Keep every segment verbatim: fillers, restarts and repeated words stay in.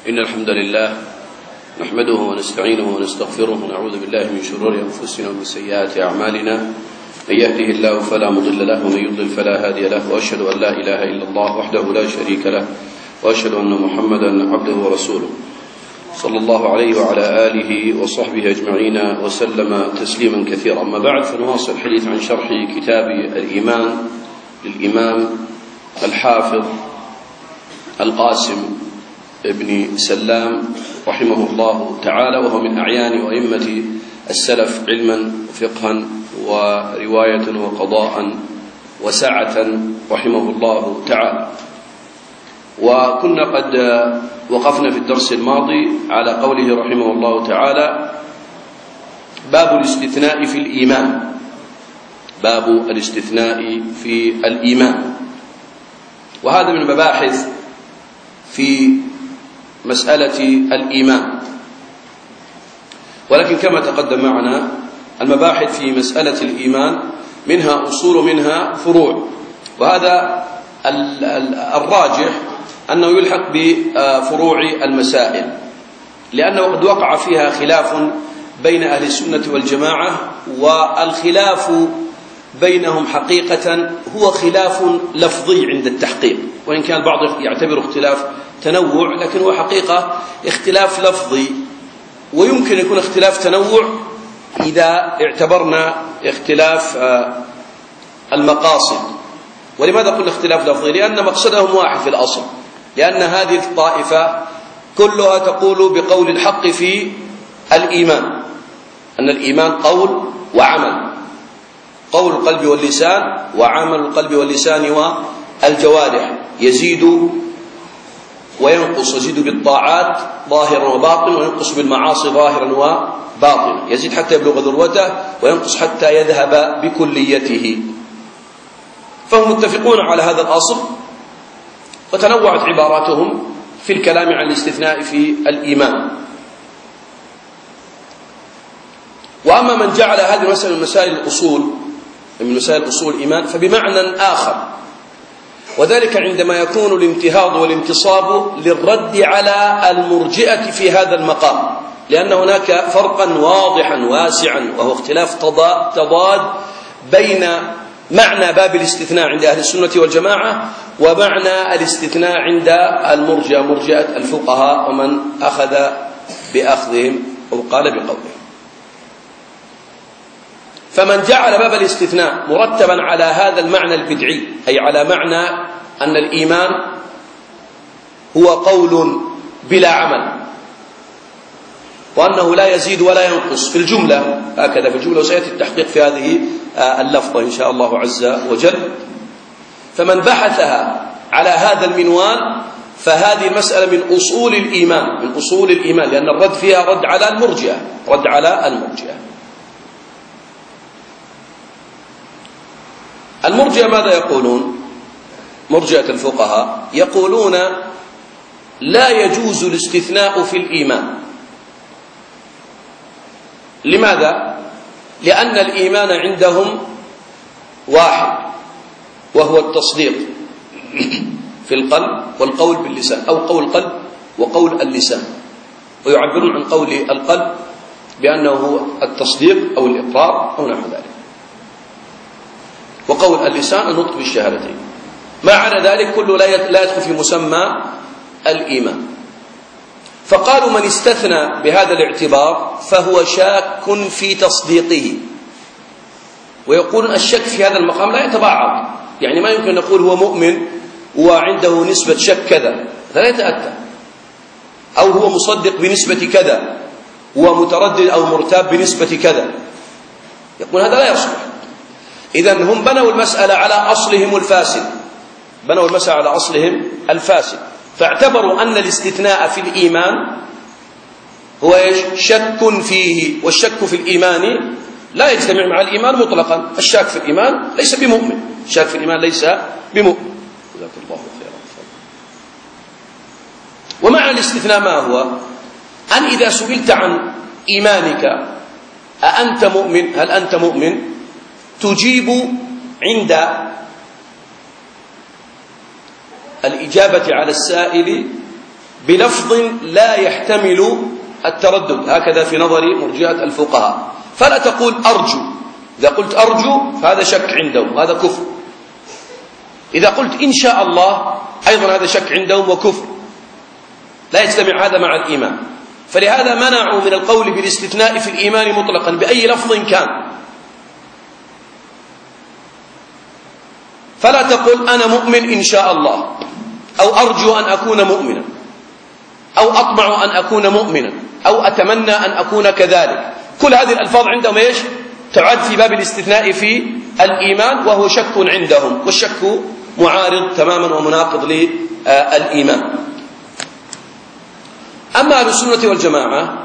إن الحمد لله نحمده ونستعينه ونستغفره ونعوذ بالله من شرور أنفسنا ومن سيئات أعمالنا. من يهده الله فلا مضل له ومن يضلل فلا هادي له، وأشهد أن لا إله إلا الله وحده لا شريك له، وأشهد أن محمدا عبده ورسوله صلى الله عليه وعلى آله وصحبه أجمعين وسلم تسليما كثيرا. أما بعد، فنواصل الحديث عن شرح كتاب الإيمان للإمام الحافظ القاسم ابن سلام رحمه الله تعالى، وهو من أعيان وأئمة السلف علما وفقها ورواية وقضاء وسعة رحمه الله تعالى. وكنا قد وقفنا في الدرس الماضي على قوله رحمه الله تعالى: باب الاستثناء في الإيمان. باب الاستثناء في الإيمان، وهذا من المباحث في مسألة الإيمان. ولكن كما تقدم معنا، المباحث في مسألة الإيمان منها أصول ومنها فروع، وهذا الراجح أنه يلحق بفروع المسائل، لأنه قد وقع فيها خلاف بين أهل السنة والجماعة، والخلاف بينهم حقيقة هو خلاف لفظي عند التحقيق، وإن كان البعض يعتبر اختلاف تنوع، لكن هو حقيقة اختلاف لفظي، ويمكن يكون اختلاف تنوع إذا اعتبرنا اختلاف المقاصد. ولماذا قلنا اختلاف لفظي؟ لأن مقصدهم واحد في الأصل، لأن هذه الطائفة كلها تقول بقول الحق في الإيمان، أن الإيمان قول وعمل، قول القلب واللسان وعمل القلب واللسان والجوارح، يزيد وينقص، يزيد بالطاعات ظاهرا وباطنا، وينقص بالمعاصي ظاهرا وباطنا، يزيد حتى يبلغ ذروته وينقص حتى يذهب بكليته. فهم متفقون على هذا الأصل، وتنوعت عباراتهم في الكلام عن الاستثناء في الإيمان. وأما من جعل هذه المسألة من مسائل الأصول من مسائل أصول الإيمان فبمعنى آخر، وذلك عندما يكون الانتهاض والانتصاب للرد على المرجئة في هذا المقام، لأن هناك فرقا واضحا واسعا، وهو اختلاف تضاد بين معنى باب الاستثناء عند أهل السنة والجماعة ومعنى الاستثناء عند المرجئة، مرجئة الفقهاء ومن أخذ بأخذهم أو قال بقولهم. فمن جعل باب الاستثناء مرتبا على هذا المعنى البدعي، أي على معنى أن الإيمان هو قول بلا عمل، وأنه لا يزيد ولا ينقص في الجملة، هكذا في الجملة، وسيأتي التحقيق في هذه اللفظة إن شاء الله عز وجل. فمن بحثها على هذا المنوال فهذه المسألة من أصول الإيمان، من أصول الإيمان، لأن الرد فيها رد على المرجئة، رد على المرجئة. المرجئة ماذا يقولون؟ مرجئة الفقهاء يقولون لا يجوز الاستثناء في الإيمان. لماذا؟ لأن الإيمان عندهم واحد، وهو التصديق في القلب والقول باللسان، أو قول القلب وقول اللسان، ويعبرون عن قول القلب بأنه هو التصديق أو الإقرار أو نحو ذلك، وقول اللسان النطق بالشهادتين. ما عدا ذلك كله لا يدخل في مسمى الإيمان. فقالوا من استثنى بهذا الاعتبار فهو شاك في تصديقه، ويقولون الشك في هذا المقام لا يتبعض، يعني ما يمكن نقول هو مؤمن وعنده نسبة شك كذا، لا يتأتى، أو هو مصدق بنسبة كذا ومتردد أو مرتاب بنسبة كذا، يقول هذا لا يصلح. إذن هم بنوا المسألة على أصلهم الفاسد، بنوا المسألة على أصلهم الفاسد، فاعتبروا أن الاستثناء في الإيمان هو شك فيه، والشك في الإيمان لا يجتمع مع الإيمان مطلقا. الشاك في الإيمان ليس بمؤمن، الشاك في الإيمان ليس بمؤمن. جزاك الله خيرا. ومعنى الاستثناء ما هو؟ أن إذا سئلت عن إيمانك أأنت مؤمن، هل أنت مؤمن، تجيب عند الإجابة على السائل بلفظ لا يحتمل التردد، هكذا في نظر مرجئة الفقهاء. فلا تقول أرجو، إذا قلت أرجو فهذا شك عندهم وهذا كفر. إذا قلت إن شاء الله أيضا هذا شك عندهم وكفر، لا يجتمع هذا مع الإيمان. فلهذا منعوا من القول بالاستثناء في الإيمان مطلقا بأي لفظ كان. فلا تقل أنا مؤمن إن شاء الله، أو أرجو أن أكون مؤمنا، أو أطمع أن أكون مؤمنا، أو أتمنى أن أكون كذلك. كل هذه الألفاظ عندهم إيش؟ تعد في باب الاستثناء في الإيمان، وهو شك عندهم، والشك معارض تماما ومناقض للإيمان. أما أهل السنة والجماعة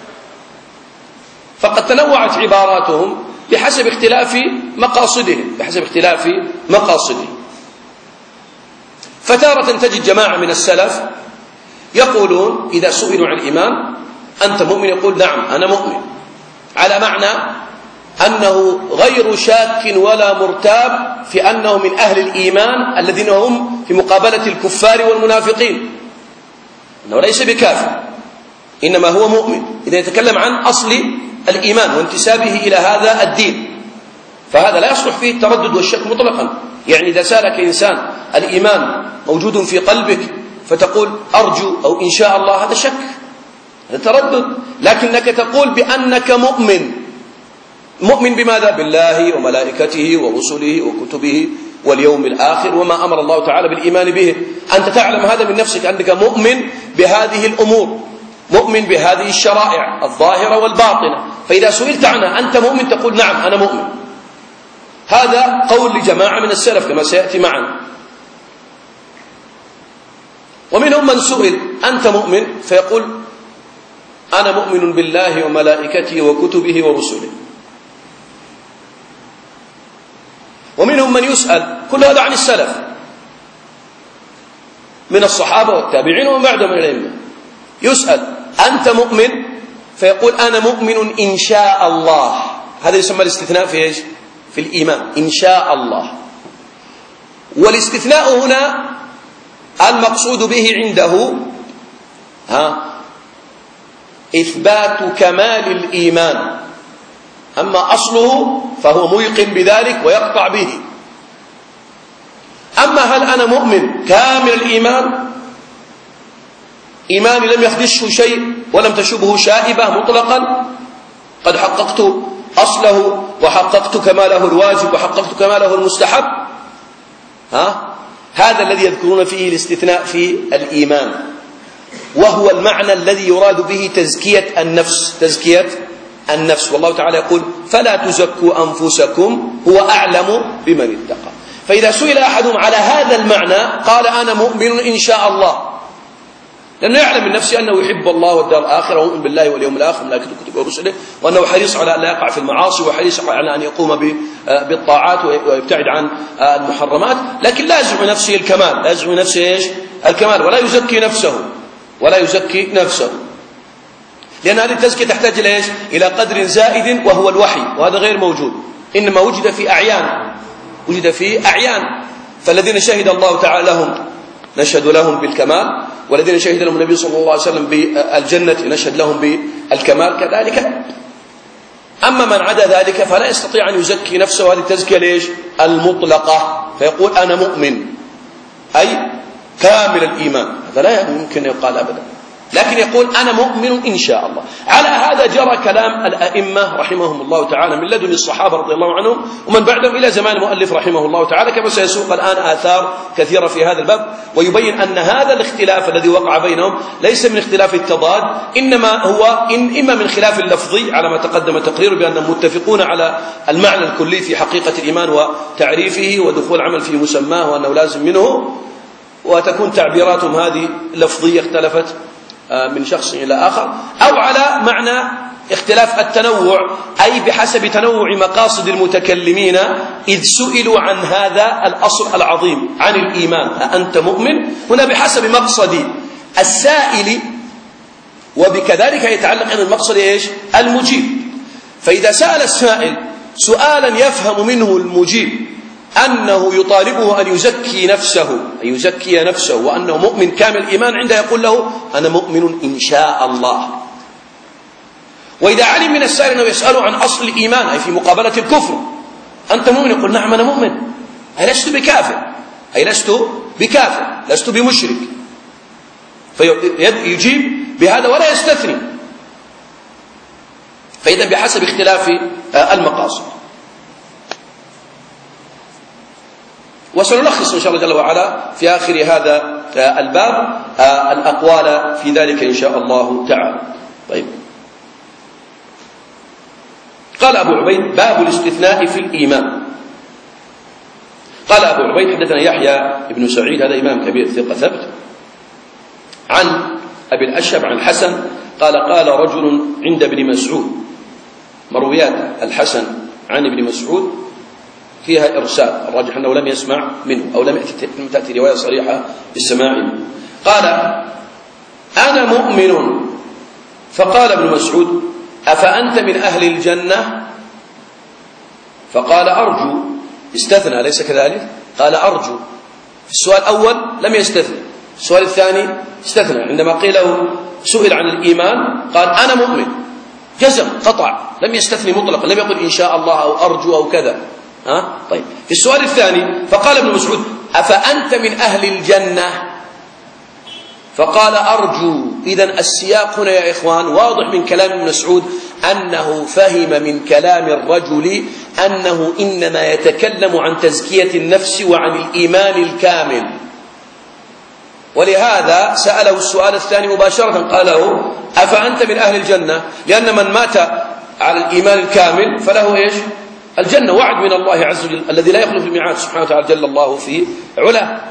فقد تنوعت عباراتهم بحسب اختلاف مقاصدهم بحسب اختلاف مقاصدهم فتارة تجد جماعة من السلف يقولون إذا سئلوا عن الإيمان أنت مؤمن؟ يقول نعم أنا مؤمن، على معنى أنه غير شاك ولا مرتاب في أنه من أهل الإيمان الذين هم في مقابلة الكفار والمنافقين، أنه ليس بكافر إنما هو مؤمن. إذا يتكلم عن أصل الإيمان وانتسابه إلى هذا الدين فهذا لا يصلح فيه التردد والشك مطلقا. يعني إذا سألك إنسان الإيمان موجود في قلبك فتقول أرجو أو إن شاء الله، هذا شك، هذا تردد. لكنك تقول بأنك مؤمن. مؤمن بماذا؟ بالله وملائكته ورسله وكتبه واليوم الآخر وما أمر الله تعالى بالإيمان به. أنت تعلم هذا من نفسك أنك مؤمن بهذه الأمور، مؤمن بهذه الشرائع الظاهرة والباطنة. فإذا سئلت عنها أنت مؤمن تقول نعم أنا مؤمن. هذا قول لجماعة من السلف كما سيأتي معنا. ومنهم من سئل أنت مؤمن؟ فيقول أنا مؤمن بالله وملائكته وكتبه ورسله. ومنهم من يسأل، كل هذا عن السلف من الصحابة والتابعين ومن بعدهم من الأئمة، يسأل أنت مؤمن؟ فيقول أنا مؤمن إن شاء الله. هذا يسمى الاستثناء في إيش؟ في الإيمان، إن شاء الله. والاستثناء هنا المقصود به عنده ها إثبات كمال الإيمان، أما أصله فهو موقن بذلك ويقطع به. أما هل أنا مؤمن كامل الإيمان، إيماني لم يخدشه شيء ولم تشبه شائبة مطلقا، قد حققت أصله وحققت كماله الواجب وحققت كماله المستحب، ها؟ هذا الذي يذكرون فيه الاستثناء في الإيمان، وهو المعنى الذي يراد به تزكية النفس، تزكية النفس. والله تعالى يقول فلا تزكوا أنفسكم هو أعلم بمن اتقى. فإذا سئل أحدهم على هذا المعنى قال أنا مؤمن إن شاء الله، لأنه يعلم من نفسه أنه يحب الله والدار الآخرة ويؤمن بالله واليوم الآخر وملائكته وكتبه ورسله، وأنه حريص على أن لا يقع في المعاصي وحريص على أن يقوم بالطاعات ويبتعد عن المحرمات، لكن لا يزعم نفسه الكمال، لا يزعم نفسه إيش؟ الكمال، ولا يزكي نفسه ولا يزكي نفسه لأن هذه التزكية تحتاج إلى إيش؟ إلى قدر زائد وهو الوحي، وهذا غير موجود، إنما وجد في أعيان، وجد في أعيان. فالذين شهد الله تعالى لهم نشهد لهم بالكمال، والذين شهد لهم النبي صلى الله عليه وسلم بالجنة نشهد لهم بالكمال كذلك. أما من عدا ذلك فلا يستطيع أن يزكي نفسه، هذه التزكية ليش؟ المطلقة، فيقول أنا مؤمن أي كامل الإيمان، هذا لا يمكن يقال أبدا، لكن يقول أنا مؤمن إن شاء الله. على هذا جرى كلام الأئمة رحمهم الله تعالى من لدن الصحابة رضي الله عنهم ومن بعدهم إلى زمان المؤلف رحمه الله تعالى، كما سيسوق الآن آثار كثيرة في هذا الباب، ويبين أن هذا الاختلاف الذي وقع بينهم ليس من اختلاف التضاد، إنما هو إن إما من خلاف اللفظي على ما تقدم تقرير بأنهم متفقون على المعنى الكلي في حقيقة الإيمان وتعريفه ودخول العمل في مسماه وأنه لازم منه، وتكون تعبيراتهم هذه لفظية اختلفت من شخص إلى آخر، أو على معنى اختلاف التنوع، أي بحسب تنوع مقاصد المتكلمين إذ سئلوا عن هذا الأصل العظيم عن الإيمان أنت مؤمن، هنا بحسب مقصد السائل، وبكذلك يتعلق أن المقصد إيش؟ المجيب. فإذا سأل السائل سؤالا يفهم منه المجيب أنه يطالبه أن يزكي نفسه أن يزكي نفسه وأنه مؤمن كامل الإيمان، عنده يقول له أنا مؤمن إن شاء الله. وإذا علم من السائل أنه يسأله عن أصل الإيمان أي في مقابلة الكفر، أنت مؤمن؟ يقول نعم أنا مؤمن، أي لست بكافر، أي لست بكافر لست بمشرك، فيجيب بهذا ولا يستثني. فإذا بحسب اختلاف المقاصد. وسنلخص إن شاء الله جل وعلا في آخر هذا الباب الأقوال في ذلك إن شاء الله تعالى. طيب، قال أبو عبيد: باب الاستثناء في الإيمان. قال أبو عبيد: حدثنا يحيى بن سعيد، هذا إمام كبير ثقة ثبت، عن أبي الأشهب عن الحسن قال: قال رجل عند ابن مسعود. مرويات الحسن عن ابن مسعود فيها إرسال، الراجح أنه لم يسمع منه أو لم تأتي رواية صريحة بالسماع منه. قال: أنا مؤمن. فقال ابن مسعود: أفأنت من أهل الجنة؟ فقال: أرجو. استثنى، ليس كذلك؟ قال: أرجو. في السؤال الأول لم يستثني، السؤال الثاني استثنى. عندما قيل له سئل عن الإيمان قال: أنا مؤمن، جزم قطع، لم يستثني مطلقا، لم يقل إن شاء الله أو أرجو أو كذا. ها؟ طيب، في السؤال الثاني فقال ابن مسعود: أفأنت من أهل الجنة؟ فقال: أرجو. إذن السياق هنا يا إخوان واضح من كلام ابن مسعود أنه فهم من كلام الرجل أنه إنما يتكلم عن تزكية النفس وعن الإيمان الكامل، ولهذا سأله السؤال الثاني مباشرة، قال له: أفأنت من أهل الجنة؟ لأن من مات على الإيمان الكامل فله إيش؟ الجنة، وعد من الله عز وجل الذي لا يخلف الميعاد سبحانه وتعالى جل الله في علاه،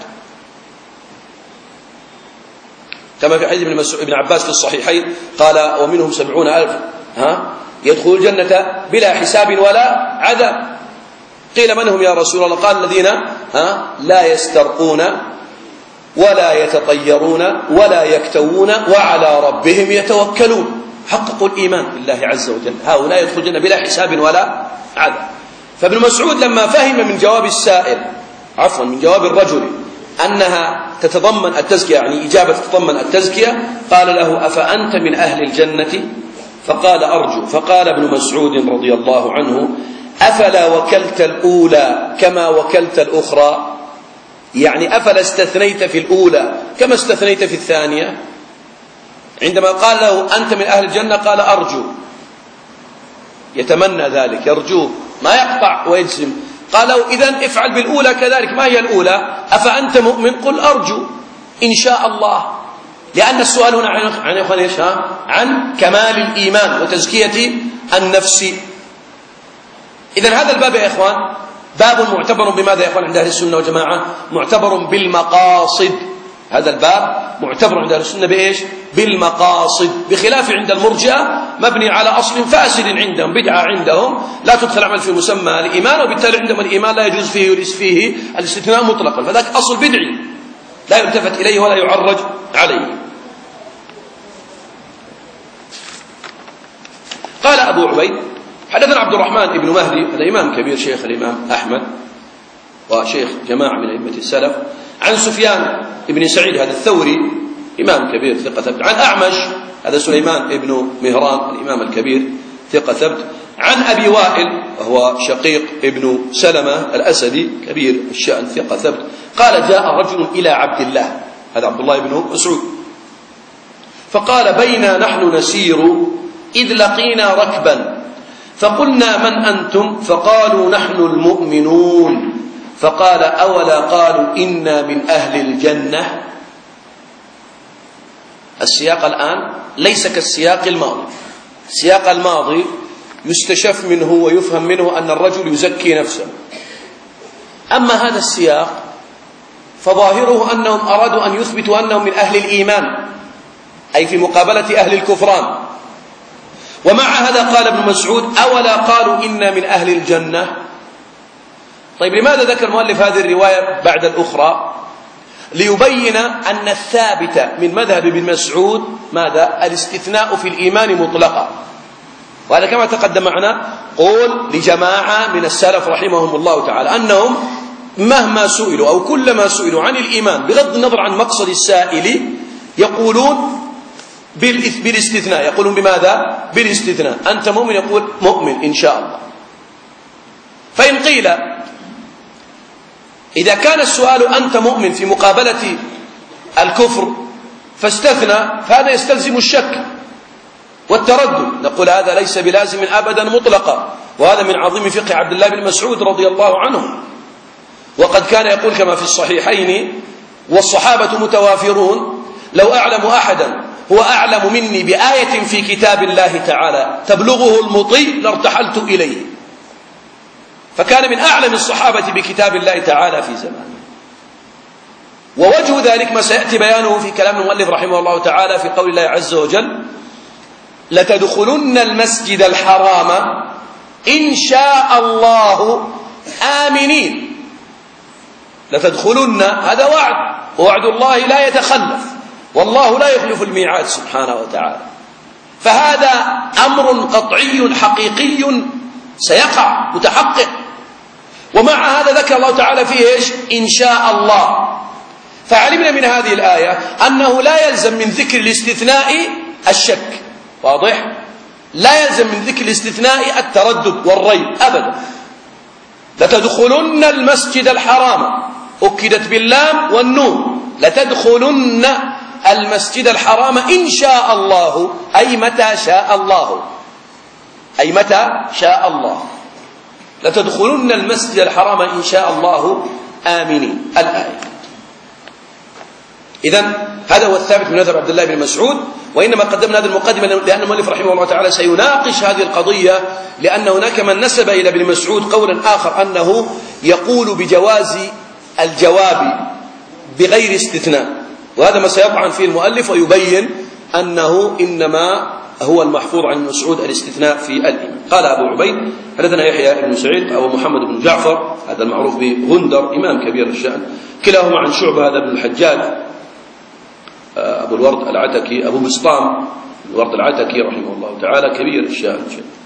كما في حديث ابن مسعود ابن عباس في الصحيحين قال: ومنهم سبعون ألف ها يدخل الجنة بلا حساب ولا عذاب. قيل: من هم يا رسول الله؟ قال: الذين ها لا يسترقون ولا يتطيرون ولا يكتوون وعلى ربهم يتوكلون، حققوا الإيمان بالله عز وجل، هؤلاء يدخل الجنة بلا حساب ولا عذاب. فابن مسعود لما فهم من جواب السائل عفوا من جواب الرجل أنها تتضمن التزكية، يعني إجابة تتضمن التزكية، قال له: أفأنت من أهل الجنة؟ فقال: أرجو. فقال ابن مسعود رضي الله عنه: أفلا وكلت الأولى كما وكلت الأخرى؟ يعني أفلا استثنيت في الأولى كما استثنيت في الثانية؟ عندما قال له: أنت من أهل الجنة قال: أرجو، يتمنى ذلك، يرجوه، ما يقطع ويجزم. قالوا: إذن افعل بالأولى كذلك. ما هي الأولى؟ أفأنت مؤمن؟ قل أرجو إن شاء الله، لأن السؤال هنا عن عن إيش؟ عن كمال الإيمان وتزكية النفس. إذن هذا الباب يا إخوان باب معتبر بماذا يا إخوان عند أهل السنة والجماعة؟ معتبر بالمقاصد. هذا الباب معتبر عند أهل السنة بإيش؟ بالمقاصد، بخلاف عند المرجئة مبني على أصل فاسد عندهم، بدعة عندهم لا تدخل عمل في مسمى الإيمان، وبالتالي عندهم الإيمان لا يجوز فيه يلس فيه الاستثناء مطلقا، فذاك أصل بدعي لا يلتفت إليه ولا يعرج عليه. قال أبو عبيد: حدثنا عبد الرحمن بن مهدي، هذا إمام كبير شيخ الإمام أحمد وشيخ جماعة من أئمة السلف، عن سفيان بن سعيد هذا الثوري إمام كبير ثقة ثبت، عن أعمش هذا سليمان بن مهران الإمام الكبير ثقة ثبت، عن أبي وائل وهو شقيق ابن سلمة الأسدي كبير الشأن ثقة ثبت، قال: جاء رجل إلى عبد الله، هذا عبد الله بن مسعود، فقال: بينا نحن نسير إذ لقينا ركبا فقلنا: من أنتم؟ فقالوا: نحن المؤمنون. فقال: أولا قالوا إنا من أهل الجنة؟ السياق الآن ليس كالسياق الماضي، السياق الماضي يستشف منه ويفهم منه أن الرجل يزكي نفسه، أما هذا السياق فظاهره أنهم أرادوا أن يثبتوا أنهم من أهل الإيمان، أي في مقابلة أهل الكفران. ومع هذا قال ابن مسعود: أولا قالوا إنا من أهل الجنة؟ طيب، لماذا ذكر المؤلف هذه الرواية بعد الأخرى؟ ليبين أن الثابت من مذهب ابن مسعود ماذا؟ الاستثناء في الإيمان مطلقا، وهذا كما تقدم معنا قول لجماعة من السلف رحمهم الله تعالى أنهم مهما سئلوا أو كلما سئلوا عن الإيمان بغض النظر عن مقصد السائل يقولون بالاستثناء. يقولون بماذا؟ بالاستثناء. أنت مؤمن؟ يقول مؤمن إن شاء الله. فإن قيل إذا كان السؤال أنت مؤمن في مقابلة الكفر فاستثنى، فهذا يستلزم الشك والتردد. نقول هذا ليس بلازم أبدا مطلقا، وهذا من عظيم فقه عبد الله بن مسعود رضي الله عنه. وقد كان يقول كما في الصحيحين: والصحابة متوافرون، لو أعلم أحدا هو أعلم مني بآية في كتاب الله تعالى تبلغه المطي لارتحلت إليه. فكان من أعلم الصحابة بكتاب الله تعالى في زمانه. ووجه ذلك ما سيأتي بيانه في كلام المؤلف رحمه الله تعالى في قول الله عز وجل: لتدخلن المسجد الحرام إن شاء الله آمنين. لتدخلن، هذا وعد، ووعد الله لا يتخلف، والله لا يخلف الميعاد سبحانه وتعالى. فهذا أمر قطعي حقيقي سيقع متحقق. ومع هذا ذكر الله تعالى فيه إيش؟ إن شاء الله. فعلمنا من هذه الآية أنه لا يلزم من ذكر الاستثناء الشك، واضح؟ لا يلزم من ذكر الاستثناء التردد والريب أبدا. لتدخلن المسجد الحرام، أكدت باللام والنون، لتدخلن المسجد الحرام إن شاء الله، أي متى شاء الله، أي متى شاء الله. لتدخلن المسجد الحرام إن شاء الله آمنين، الآية. إذن هذا هو الثابت من مذهب عبد الله بن مسعود. وإنما قدمنا هذه المقدمة لأن المؤلف رحمه الله تعالى سيناقش هذه القضية، لأن هناك من نسب إلى ابن مسعود قولا آخر أنه يقول بجواز الجواب بغير استثناء، وهذا ما سيطعن فيه المؤلف ويبين أنه إنما هو المحفوظ عن مسعود الاستثناء في الإيمان. قال أبو عبيد: حدثنا يحيى بن سعيد أو محمد بن جعفر، هذا المعروف بغندر، إمام كبير الشأن، كلاهما عن شعبة هذا بن الحجاج أبو الورد العتكي، أبو بسطام الورد العتكي رحمه الله تعالى، كبير الشأن،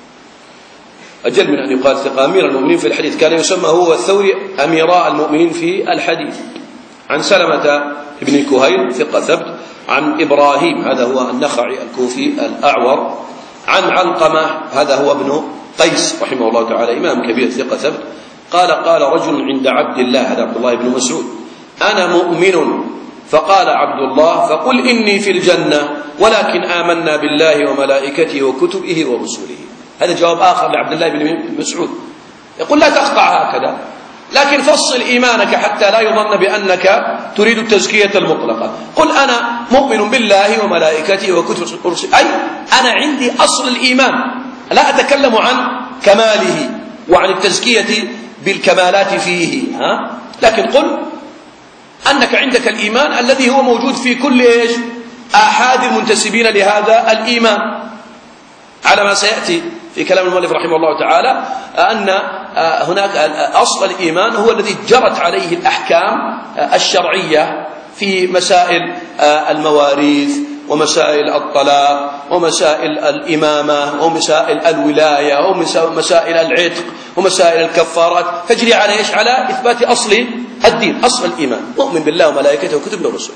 أجل من أن يقال ثقة، أمير المؤمنين في الحديث، كان يسمى هو والثوري أميراء المؤمنين في الحديث. عن سلمة بن كهيل ثقة ثبت، عن إبراهيم هذا هو النخعي الكوفي الأعور، عن علقمة هذا هو ابن قيس رحمه الله تعالى، إمام كبير ثقة ثبت، قال: قال رجل عند عبد الله، هذا عبد الله بن مسعود: أنا مؤمن. فقال عبد الله: فقل إني في الجنة، ولكن آمنا بالله وملائكته وكتبه ورسله. هذا جواب آخر لعبد الله بن مسعود، يقول: لا تقطع هكذا، لكن فصل إيمانك حتى لا يظن بأنك تريد التزكية المطلقة. قل أنا مؤمن بالله وملائكته وكتبه ورسله، أي أنا عندي أصل الإيمان، لا أتكلم عن كماله وعن التزكية بالكمالات فيه، ها؟ لكن قل أنك عندك الإيمان الذي هو موجود في كل إيش؟ آحاد المنتسبين لهذا الإيمان، على ما سيأتي في كلام المؤلف رحمه الله تعالى أن هناك أصل الإيمان هو الذي جرت عليه الأحكام الشرعية في مسائل المواريث ومسائل الطلاق ومسائل الإمامة ومسائل الولاية ومسائل العتق ومسائل الكفارات، تجري على إيش؟ على إثبات أصل الدين، أصل الإيمان، مؤمن بالله وملائكته وكتبه ورسله.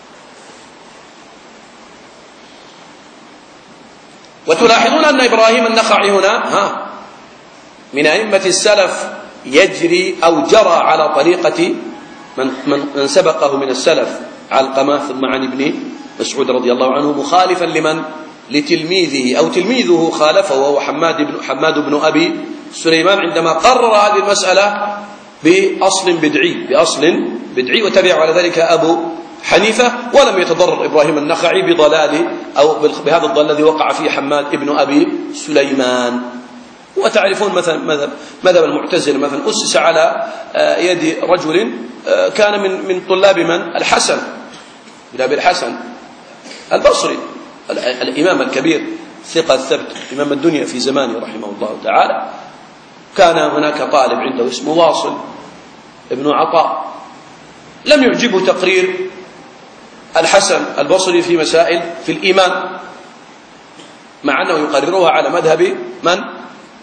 وتلاحظون أن إبراهيم النخعي هنا ها من أئمة السلف، يجري أو جرى على طريقة من, من, من سبقه من السلف، علقمة ثم عن ابن مسعود رضي الله عنه، مخالفا لمن؟ لتلميذه، أو تلميذه خالفه، وهو حماد بن, حماد بن أبي سليمان، عندما قرر هذه المسألة بأصل بدعي بأصل بدعي وتبع على ذلك أبو حنيفة، ولم يتضرر إبراهيم النخعي بضلال أو بهذا الضلال الذي وقع فيه حماد ابن أبي سليمان. وتعرفون مثلا مذهب المعتزلة مثلا أسس على يد رجل كان من من طلاب من؟ الحسن بن أبي الحسن البصري، الإمام الكبير ثقة ثبت، إمام الدنيا في زمانه رحمه الله تعالى. كان هناك طالب عنده اسمه واصل ابن عطاء، لم يعجبه تقرير الحسن البصري في مسائل في الإيمان، مع أنه يقررها على مذهب من؟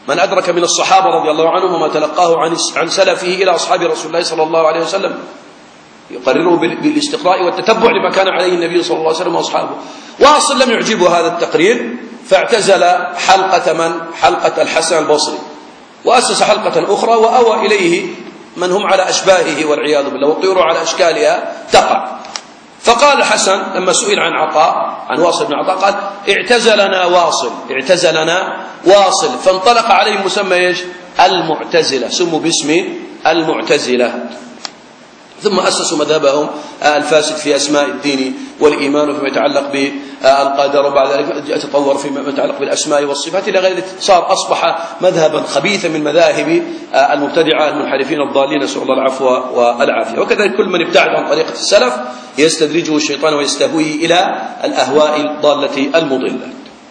من أدرك من الصحابة رضي الله عنهم وما تلقاه عن عن سلفه إلى أصحاب رسول الله صلى الله عليه وسلم، يقرره بالاستقراء والتتبع لما كان عليه النبي صلى الله عليه وسلم وأصحابه. واصل لم يعجبه هذا التقرير فاعتزل حلقة من حلقة الحسن البصري، وأسس حلقة أخرى وأوى إليه من هم على أشباهه والعياذ بالله، والطيور على أشكالها تقع. فقال الحسن لما سئل عن عطاء عن واصل بن عطاء قال اعتزلنا واصل اعتزلنا واصل فانطلق عليه مسمى ايش؟ المعتزلة، سموا باسم المعتزلة. ثم أسسوا مذهبهم الفاسد في أسماء الدين والإيمان وفيما يتعلق بالقدر، وبعد ذلك تطور فيما يتعلق بالأسماء والصفات إلى غير ذلك، صار أصبح مذهبا خبيثا من مذاهب المبتدعة المنحرفين الضالين، نسأل الله العفو والعافية. وكذلك كل من ابتعد عن طريقة السلف يستدرجه الشيطان ويستهويه إلى الأهواء الضالة المضلة.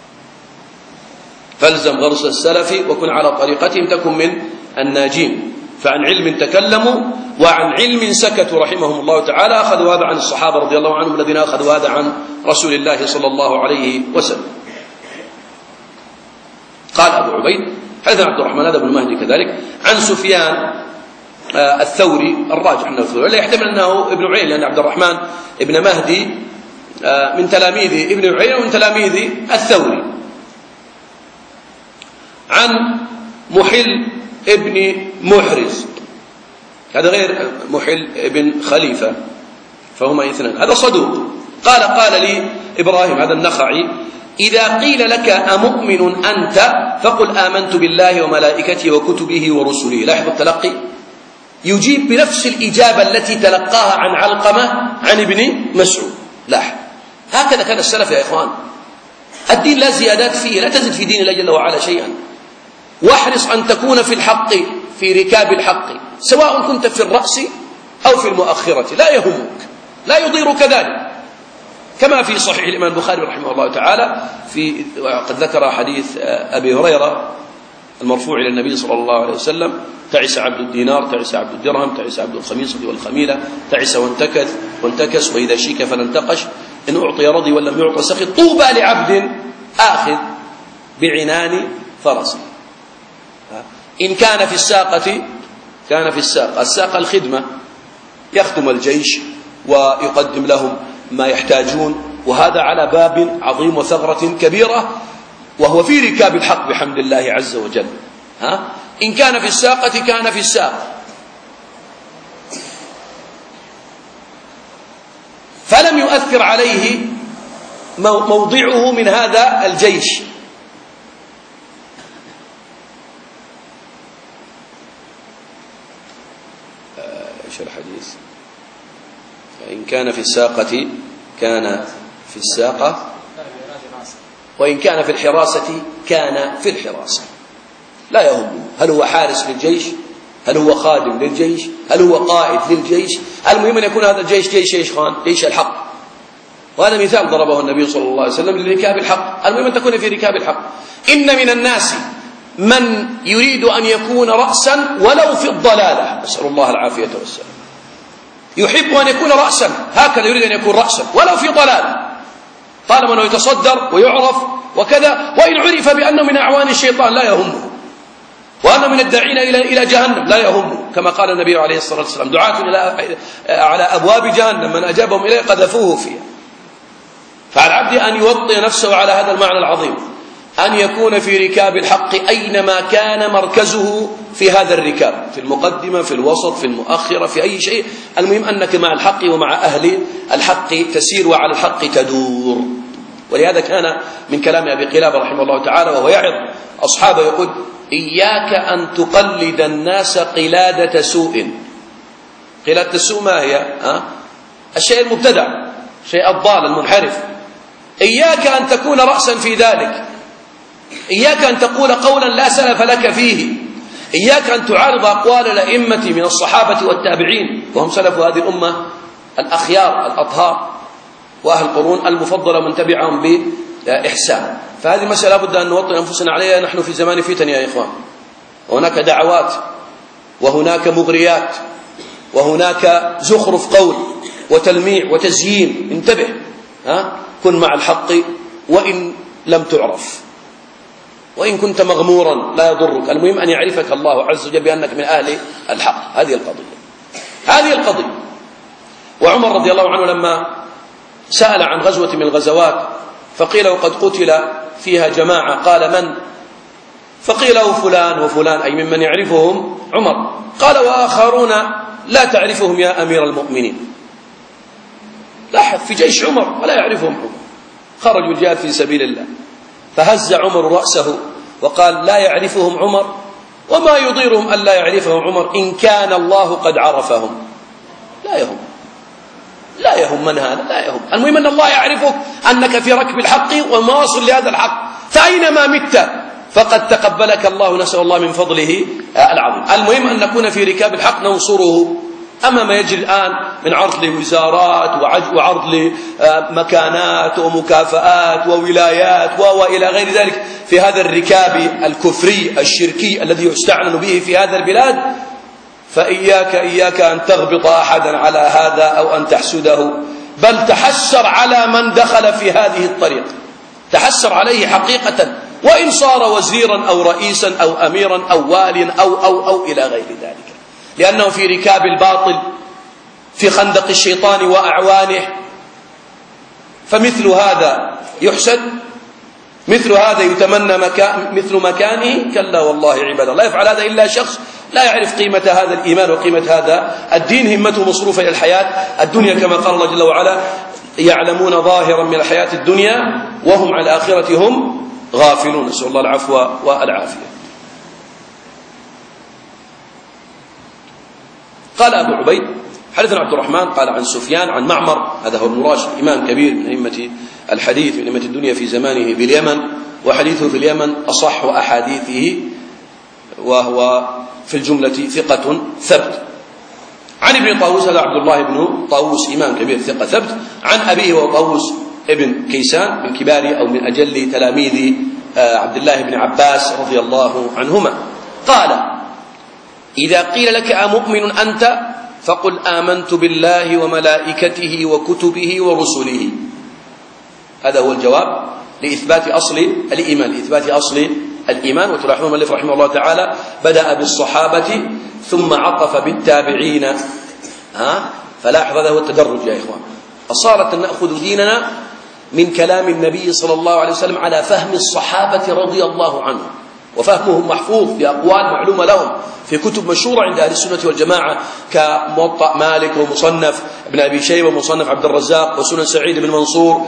فالزم غرس السلف وكن على طريقتهم تكن من الناجين. فعن علم تكلموا وعن علم سكتوا رحمهم الله تعالى. أخذوا هذا عن الصحابة رضي الله عنهم الذين أخذوا هذا عن رسول الله صلى الله عليه وسلم. قال أبو عبيد حدثنا عبد الرحمن هذا بن مهدي كذلك عن سفيان الثوري، الراجح أنه الثوري، لا يحتمل أنه ابن عيينة، لأن عبد الرحمن ابن مهدي من تلاميذ ابن عيينة ومن تلاميذ الثوري. عن محل ابن محرز، هذا غير محل ابن خليفة، فهما اثنان، هذا صدوق. قال قال لي إبراهيم هذا النخعي إذا قيل لك أمؤمن أنت فقل آمنت بالله وملائكته وكتبه ورسله. لاحظ التلقي، يجيب بنفس الإجابة التي تلقاها عن علقمة عن ابن مسعود. لاحظ، هكذا كان السلف يا إخوان. الدين لا زيادات فيه، لا تزد في دين الله جل وعلا شيئا. واحرص أن تكون في الحق، في ركاب الحق، سواء كنت في الرأس أو في المؤخرة، لا يهمك، لا يضيرك ذلك. كما في صحيح الإمام البخاري رحمه الله تعالى في قد ذكر حديث أبي هريرة المرفوع إلى النبي صلى الله عليه وسلم: تعس عبد الدينار، تعس عبد الدرهم، تعس عبد الخميصة والخميلة، تعس وانتكث وانتكس، وإذا شيك فلانتقش، إن أعطي رضي ولم يعطى سخط، طوبى لعبد آخذ بعنان فرسه. إن كان في الساقة، كان في الساقة، الساقة الخدمة، يخدم الجيش ويقدم لهم ما يحتاجون، وهذا على باب عظيم وثغرة كبيرة، وهو في ركاب الحق بحمد الله عز وجل. ها؟ إن كان في الساقة كان في الساقة، فلم يؤثر عليه موضعه من هذا الجيش. ايش الحديث؟ إن كان في الساقة كان في الساقة، وإن كان في الحراسة كان في الحراسة. لا يهمه هل هو حارس للجيش، هل هو خادم للجيش، هل هو قائد للجيش، المهم أن يكون هذا الجيش جيش ايش خان؟ جيش الحق. وهذا مثال ضربه النبي صلى الله عليه وسلم لركاب الحق. المهم أن تكون في ركاب الحق. إن من الناس من يريد أن يكون رأسا ولو في الضلالة، نسأل الله العافية والسلام، يحب أن يكون رأسا، هكذا يريد أن يكون رأسا ولو في ضلالة، طالما أنه يتصدر ويعرف وكذا، وإن عرف بأنه من أعوان الشيطان لا يهمه، وأنه من الداعين إلى إلى جهنم لا يهمه، كما قال النبي عليه الصلاة والسلام: دعاة إلى على أبواب جهنم من أجابهم إليه قذفوه فيها. فعلى العبد أن يوطي نفسه على هذا المعنى العظيم، أن يكون في ركاب الحق أينما كان مركزه في هذا الركاب، في المقدمة، في الوسط، في المؤخرة، في أي شيء. المهم أنك مع الحق ومع أهل الحق تسير وعلى الحق تدور. ولهذا كان من كلام أبي قلابة رحمه الله تعالى وهو يعظ أصحابه يقول: إياك أن تقلد الناس قلادة سوء. قلادة السوء ما هي؟ أه؟ الشيء المبتدع، شيء الضال المنحرف. إياك أن تكون رأسا في ذلك، إياك أن تقول قولا لا سلف لك فيه، إياك أن تعارض أقوال الأئمة من الصحابة والتابعين، وهم سلف هذه الأمة الأخيار الأطهار وأهل القرون المفضلة من تبعهم بإحسان. فهذه مسألة بد أن نوطن أنفسنا عليها. نحن في زمان فتن يا إخوان، وهناك دعوات، وهناك مغريات، وهناك زخرف قول وتلميع وتزيين. انتبه، ها؟ كن مع الحق وإن لم تعرف. وإن كنت مغمورا لا يضرك، المهم أن يعرفك الله عز وجل بأنك من أهل الحق. هذه القضية هذه القضية وعمر رضي الله عنه لما سأل عن غزوة من الغزوات فقيل وقد قتل فيها جماعة، قال من؟ فقيل له فلان وفلان، أي ممن يعرفهم عمر. قال وآخرون لا تعرفهم يا أمير المؤمنين. لاحظ في جيش عمر ولا يعرفهم عمر، خرجوا الجهاد في سبيل الله. فهز عمر رأسه وقال لا يعرفهم عمر، وما يضيرهم أن لا يعرفهم عمر إن كان الله قد عرفهم. لا يهم لا يهم من هذا، لا يهم، المهم أن الله يعرفك أنك في ركب الحق ومواصل لهذا الحق، فأينما مت فقد تقبلك الله، نسأل الله من فضله العظيم. المهم أن نكون في ركاب الحق ننصره. أما ما يجري الآن من عرض لوزارات وعرض لمكانات ومكافآت وولايات وإلى غير ذلك في هذا الركاب الكفري الشركي الذي يستعلن به في هذا البلاد، فإياك إياك أن تغبط أحدا على هذا أو أن تحسده، بل تحسر على من دخل في هذه الطريق، تحسر عليه حقيقة، وإن صار وزيرا أو رئيسا أو أميرا أو واليا أو, أو, أو إلى غير ذلك، لأنه في ركاب الباطل في خندق الشيطان وأعوانه. فمثل هذا يحسد، مثل هذا يتمنى مكان مثل مكانه، كلا والله عباد الله يفعل هذا إلا شخص لا يعرف قيمة هذا الإيمان وقيمة هذا الدين، همته مصروفة إلى الحياة الدنيا كما قال الله جل وعلا يعلمون ظاهرا من الحياة الدنيا وهم على الآخرة هم غافلون، نسأل الله العفو والعافية. قال أبو عبيد حدثنا عبد الرحمن قال عن سفيان عن معمر، هذا هو ابن راشد إمام كبير من أئمة الحديث من أئمة الدنيا في زمانه باليمن، وحديثه في اليمن أصح أحاديثه، وهو في الجملة ثقة ثبت. عن ابن طاووس، هذا عبد الله بن طاووس إمام كبير ثقة ثبت، عن أبيه وطاووس ابن كيسان من كبار أو من أجل تلاميذ عبد الله بن عباس رضي الله عنهما، قال إذا قيل لك أمؤمن أنت فقل آمنت بالله وملائكته وكتبه ورسله. هذا هو الجواب لإثبات أصل الإيمان، لإثبات أصل الإيمان. وتلاحظون المؤلف رحمه الله تعالى بدأ بالصحابة ثم عطف بالتابعين، ها فلاحظ هذا هو التدرج يا إخوان. أصالة نأخذ ديننا من كلام النبي صلى الله عليه وسلم على فهم الصحابة رضي الله عنهم، وفهمهم محفوظ في أقوال معلومة لهم في كتب مشهورة عند أهل السنة والجماعة كموطأ مالك ومصنف ابن أبي شيبة ومصنف عبد الرزاق وسنن سعيد بن منصور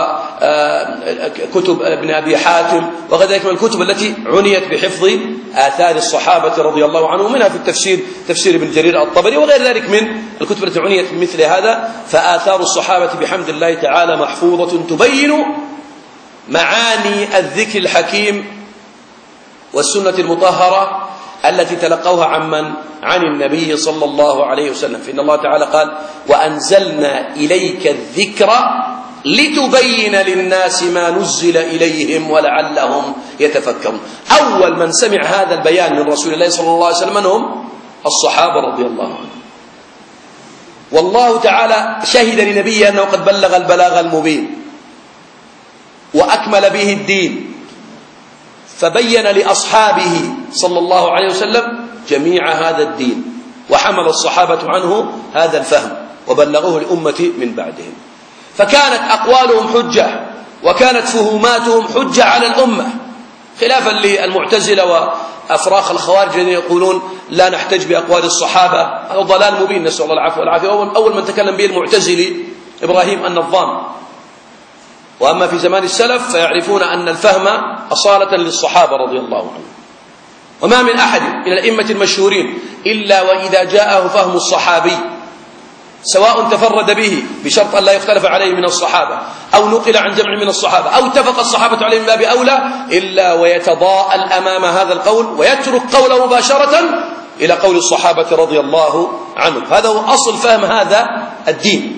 وكتب ابن أبي حاتم وغير ذلك من الكتب التي عنيت بحفظ آثار الصحابة رضي الله عنهم، منها في التفسير تفسير ابن جرير الطبري وغير ذلك من الكتب التي عنيت بمثل هذا. فآثار الصحابة بحمد الله تعالى محفوظة تبين معاني الذكر الحكيم والسنة المطهرة التي تلقوها عمن عن النبي صلى الله عليه وسلم. فإن الله تعالى قال وأنزلنا إليك الذكر لتبين للناس ما نزل إليهم ولعلهم يتفكرون. أول من سمع هذا البيان من رسول الله صلى الله عليه وسلم من هم؟ الصحابة رضي الله عنهم. والله تعالى شهد لنبيه أنه قد بلغ البلاغ المبين وأكمل به الدين، فبين لأصحابه صلى الله عليه وسلم جميع هذا الدين، وحمل الصحابة عنه هذا الفهم وبلغوه الأمة من بعدهم، فكانت أقوالهم حجة وكانت فهوماتهم حجة على الأمة، خلافا للمعتزلة وأفراخ الخوارج الذين يقولون لا نحتج بأقوال الصحابة. هذا ضلال مبين، نسأل الله العفو والعافية. أول من تكلم به المعتزلي إبراهيم النظام. وأما في زمان السلف فيعرفون أن الفهم أصالة للصحابة رضي الله عنهم، وما من أحد من الأئمة المشهورين إلا وإذا جاءه فهم الصحابي سواء تفرد به بشرط أن لا يختلف عليه من الصحابة أو نقل عن جمع من الصحابة أو اتفق الصحابة عليه من باب أولى، إلا ويتضاءل أمام هذا القول ويترك قوله مباشرة إلى قول الصحابة رضي الله عنهم. هذا هو أصل فهم هذا الدين.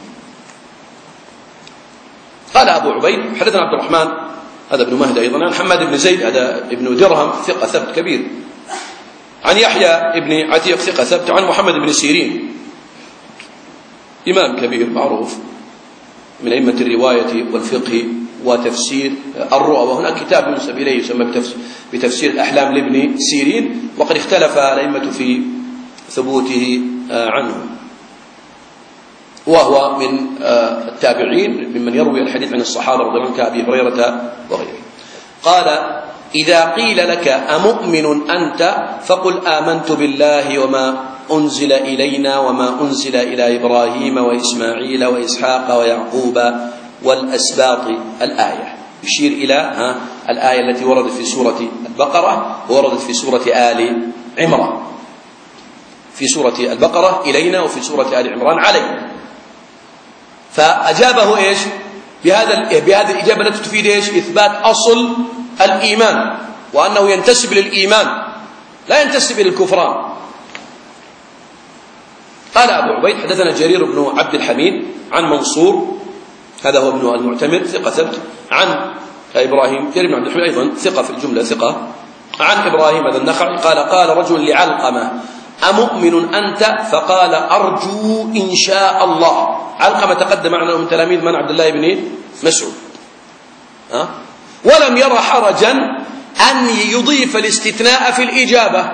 قال أبو عبيد حدثنا عبد الرحمن، هذا ابن مهدي أيضا، عن حماد بن زيد، هذا ابن درهم ثقة ثبت كبير، عن يحيى ابن عتيق ثقة ثبت، عن محمد بن سيرين إمام كبير معروف من أئمة الرواية والفقه وتفسير الرؤى، وهناك كتاب ينسب إليه يسمى بتفسير الأحلام لابن سيرين، وقد اختلف الأئمة في ثبوته عنه، وهو من التابعين ممن يروي الحديث عن الصحابة رضي الله عنهم كأبي هريرة وغيره. قال: إذا قيل لك أمؤمن أنت فقل آمنت بالله وما أنزل إلينا وما أنزل إلى إبراهيم وإسماعيل وإسحاق ويعقوب والأسباط. الآية يشير إلى ها الآية التي وردت في سورة البقرة ووردت في سورة آل عمران، في سورة البقرة إلينا وفي سورة آل عمران علينا. فأجابه إيش بهذا بهذه الإجابة التي تفيد إيش إثبات أصل الإيمان، وأنه ينتسب للإيمان لا ينتسب للكفران. قال أبو عبيد: حدثنا جرير بن عبد الحميد عن منصور، هذا هو ابن المعتمر ثقة ثبت، عن إبراهيم، جرير بن عبد الحميد أيضا ثقة في الجملة ثقة، عن إبراهيم هذا النخعي قال: قال رجل لعلقمة: أمؤمن أنت؟ فقال: أرجو إن شاء الله. علقمة تقدم معنا من تلاميذ من عبد الله بن مسعود، ها؟ ولم يرى حرجا أن يضيف الاستثناء في الإجابة،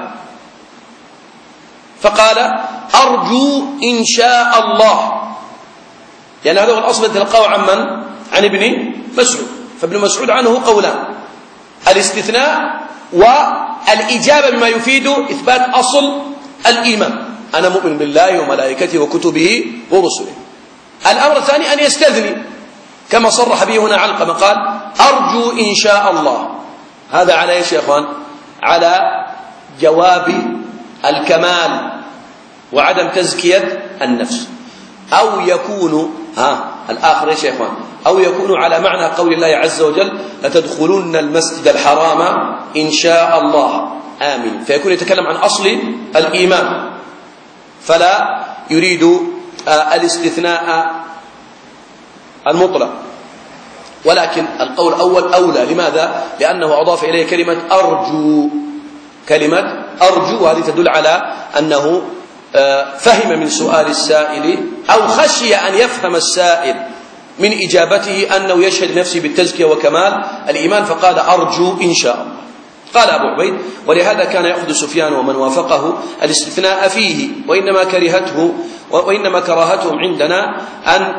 فقال: أرجو إن شاء الله، لأن يعني هذا هو الأصل الذي تلقاه عن من؟ عن ابن مسعود. فابن مسعود عنه قولان: الاستثناء والإجابة بما يفيد إثبات أصل الإيمان، أنا مؤمن بالله وملائكته وكتبه ورسله. الأمر الثاني أن يستثني كما صرح به هنا علقمة، قال: أرجو إن شاء الله. هذا على إيش يا إخوان؟ على جواب الكمال وعدم تزكية النفس، أو يكون ها الآخر إيش يا إخوان؟ أو يكون على معنى قول الله عز وجل: لتدخلن المسجد الحرام إن شاء الله آمين، فيكون يتكلم عن أصل الإيمان، فلا يريد الاستثناء المطلق. ولكن القول الأول أولى. لماذا؟ لأنه أضاف إليه كلمة أرجو، كلمة أرجو، وهذه تدل على أنه فهم من سؤال السائل أو خشي أن يفهم السائل من إجابته أنه يشهد نفسه بالتزكية وكمال الإيمان، فقال: أرجو إن شاء الله. قال أبو عبيد: ولهذا كان يأخذ سفيان ومن وافقه الاستثناء فيه، وإنما كرهته وإنما كراهتهم عندنا أن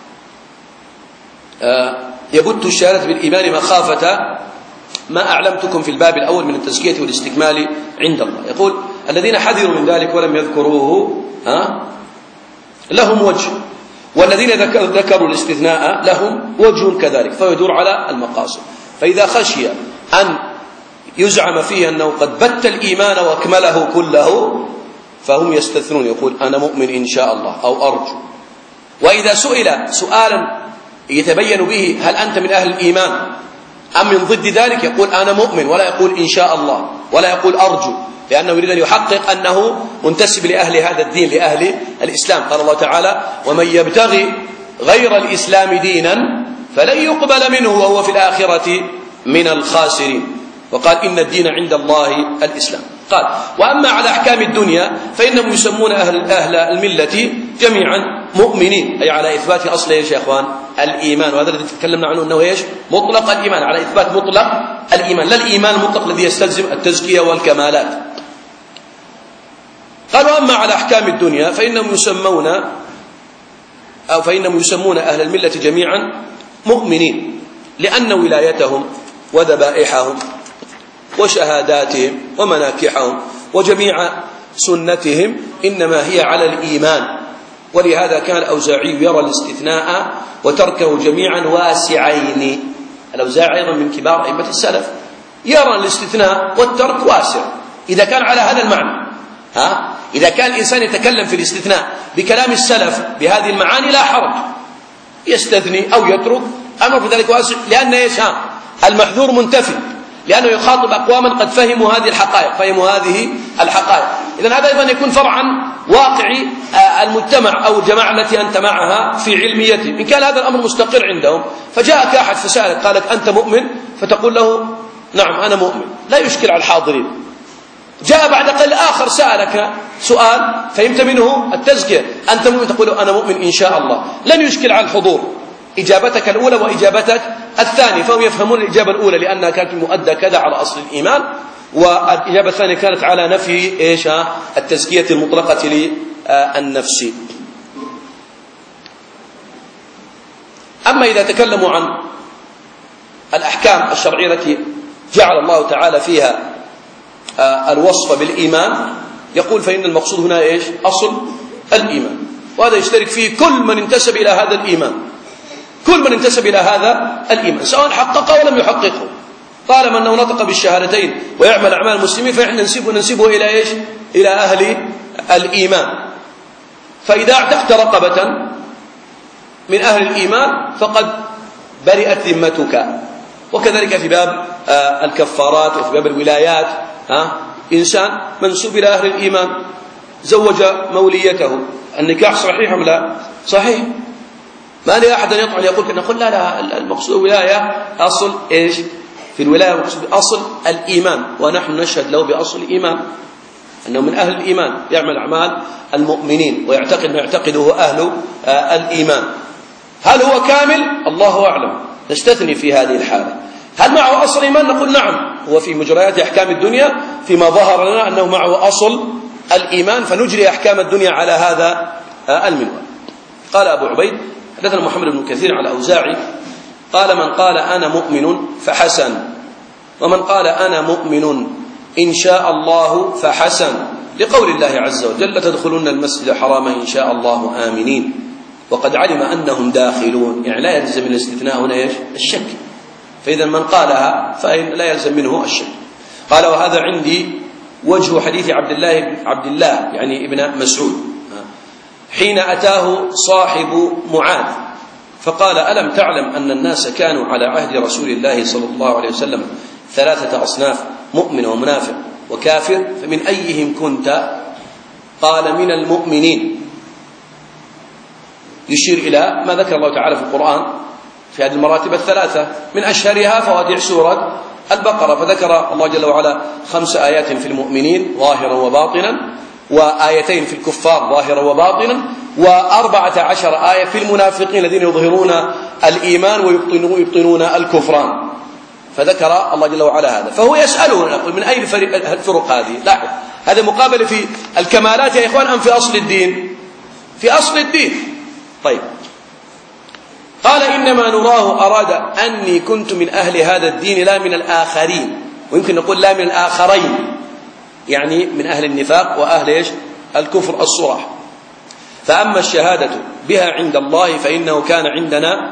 يبت الشهادة بالإيمان مخافة ما أعلمتكم في الباب الأول من التزكية والاستكمال عند الله. يقول: الذين حذروا من ذلك ولم يذكروه ها لهم وجه، والذين ذكروا الاستثناء لهم وجه كذلك، فيدور على المقاصد. فإذا خشي أن يزعم فيه أنه قد بت الإيمان وأكمله كله فهم يستثنون، يقول: أنا مؤمن إن شاء الله أو أرجو. وإذا سئل سؤالا يتبين به هل أنت من أهل الإيمان أم من ضد ذلك، يقول: أنا مؤمن، ولا يقول إن شاء الله ولا يقول أرجو، لأنه يريد أن يحقق أنه منتسب لأهل هذا الدين، لأهل الإسلام. قال الله تعالى: ومن يبتغي غير الإسلام دينا فلن يقبل منه وهو في الآخرة من الخاسرين. وقال: إن الدين عند الله الإسلام. قال: وأما على أحكام الدنيا فإنهم يسمون أهل, أهل الملة جميعا مؤمنين، أي على إثبات أصل إيش يا أخوان؟ الإيمان. وهذا الذي تكلمنا عنه أنه إيش؟ مطلق الإيمان، على إثبات مطلق الإيمان، لا الإيمان المطلق الذي يستلزم التزكية والكمالات. قال: وأما على أحكام الدنيا فإنهم يسمون أو فإنهم يسمون أهل الملة جميعا مؤمنين، لأن ولايتهم وذبائحهم وشهاداتهم ومناكحهم وجميع سنتهم إنما هي على الإيمان. ولهذا كان الأوزاعي يرى الاستثناء وتركه جميعا واسعين. الأوزاعي أيضا من كبار أئمة السلف، يرى الاستثناء والترك واسع إذا كان على هذا المعنى. ها؟ إذا كان الإنسان يتكلم في الاستثناء بكلام السلف بهذه المعاني لا حرج، يستثني أو يترك، أمر في ذلك واسع، لأن إيش؟ المحذور منتفي، لأنه يخاطب أقواما قد فهموا هذه الحقائق فهموا هذه الحقائق. إذن هذا أيضا يكون فرعا واقعي المجتمع أو الجماعة التي أنت معها في علميته. إن كان هذا الأمر مستقر عندهم فجاءك أحد فسألك قالك: أنت مؤمن؟ فتقول له: نعم أنا مؤمن، لا يشكل على الحاضرين. جاء بعد قليل آخر سألك سؤال فهمت منه التزكية: أنت مؤمن؟ تقول: أنا مؤمن إن شاء الله، لن يشكل على الحضور. إجابتك الأولى وإجابتك الثانية، فهم يفهمون الإجابة الأولى لأنها كانت مؤدى كذا على أصل الإيمان، والإجابة الثانية كانت على نفي إيش التزكية المطلقة للنفس. أما إذا تكلموا عن الأحكام الشرعية التي جعل الله تعالى فيها الوصف بالإيمان، يقول فإن المقصود هنا إيش؟ أصل الإيمان، وهذا يشترك فيه كل من انتسب إلى هذا الإيمان، كل من انتسب إلى هذا الإيمان سواء حققه ولم يحققه، طالما أنه نطق بالشهادتين ويعمل أعمال المسلمين فإحنا ننسبه, ننسبه إلى إيش؟ إلى أهل الإيمان. فإذا اعتقت رقبة من أهل الإيمان فقد برئت ذمتك. وكذلك في باب الكفارات وفي باب الولايات، ها إنسان منسوب إلى أهل الإيمان زوج موليته، النكاح صحيح أم لا؟ صحيح. ما لي أحد يطعن يقول نقول لا لا المقصود الولاية أصل إيش؟ في الولاية المقصود أصل الإيمان، ونحن نشهد له بأصل الإيمان أنه من أهل الإيمان يعمل أعمال المؤمنين ويعتقد ما يعتقده أهل الإيمان. هل هو كامل؟ الله أعلم، نستثني في هذه الحالة. هل معه أصل إيمان؟ نقول نعم، هو في مجريات أحكام الدنيا فيما ظهر لنا أنه معه أصل الإيمان، فنجري أحكام الدنيا على هذا المنوال. قال أبو عبيد حدثنا محمد بن كثير على أوزاعي قال من قال أنا مؤمن فحسن، ومن قال أنا مؤمن إن شاء الله فحسن، لقول الله عز وجل تدخلون المسجد الحرام إن شاء الله آمنين، وقد علم أنهم داخلون، يعني لا يلزم الاستثناء هنا إيش؟ الشك، فإذا من قالها فإن لا يلزم منه الشك. قال وهذا عندي وجه حديث عبد الله عبد الله يعني ابن مسعود حين أتاه صاحب معاذ فقال ألم تعلم أن الناس كانوا على عهد رسول الله صلى الله عليه وسلم ثلاثة أصناف، مؤمن ومنافق وكافر، فمن أيهم كنت؟ قال من المؤمنين، يشير إلى ما ذكر الله تعالى في القرآن في هذه المراتب الثلاثة، من أشهرها فواتح سورة البقرة، فذكر الله جل وعلا خمس آيات في المؤمنين ظاهرا وباطنا، وآيتين في الكفار ظاهرا وباطنا، وأربعة عشر آية في المنافقين الذين يظهرون الإيمان ويبطنون الكفران، فذكر الله جل وعلا هذا. فهو يسأله يقول من أي الفرق هذه؟ لاحظ هذا مقابل في الكمالات يا إخوان أم في أصل الدين؟ في أصل الدين. طيب قال إنما نراه أراد أني كنت من أهل هذا الدين لا من الآخرين، ويمكن نقول لا من الآخرين، يعني من أهل النفاق وأهل إيش؟ الكفر الصراح. فأما الشهادة بها عند الله فإنه كان عندنا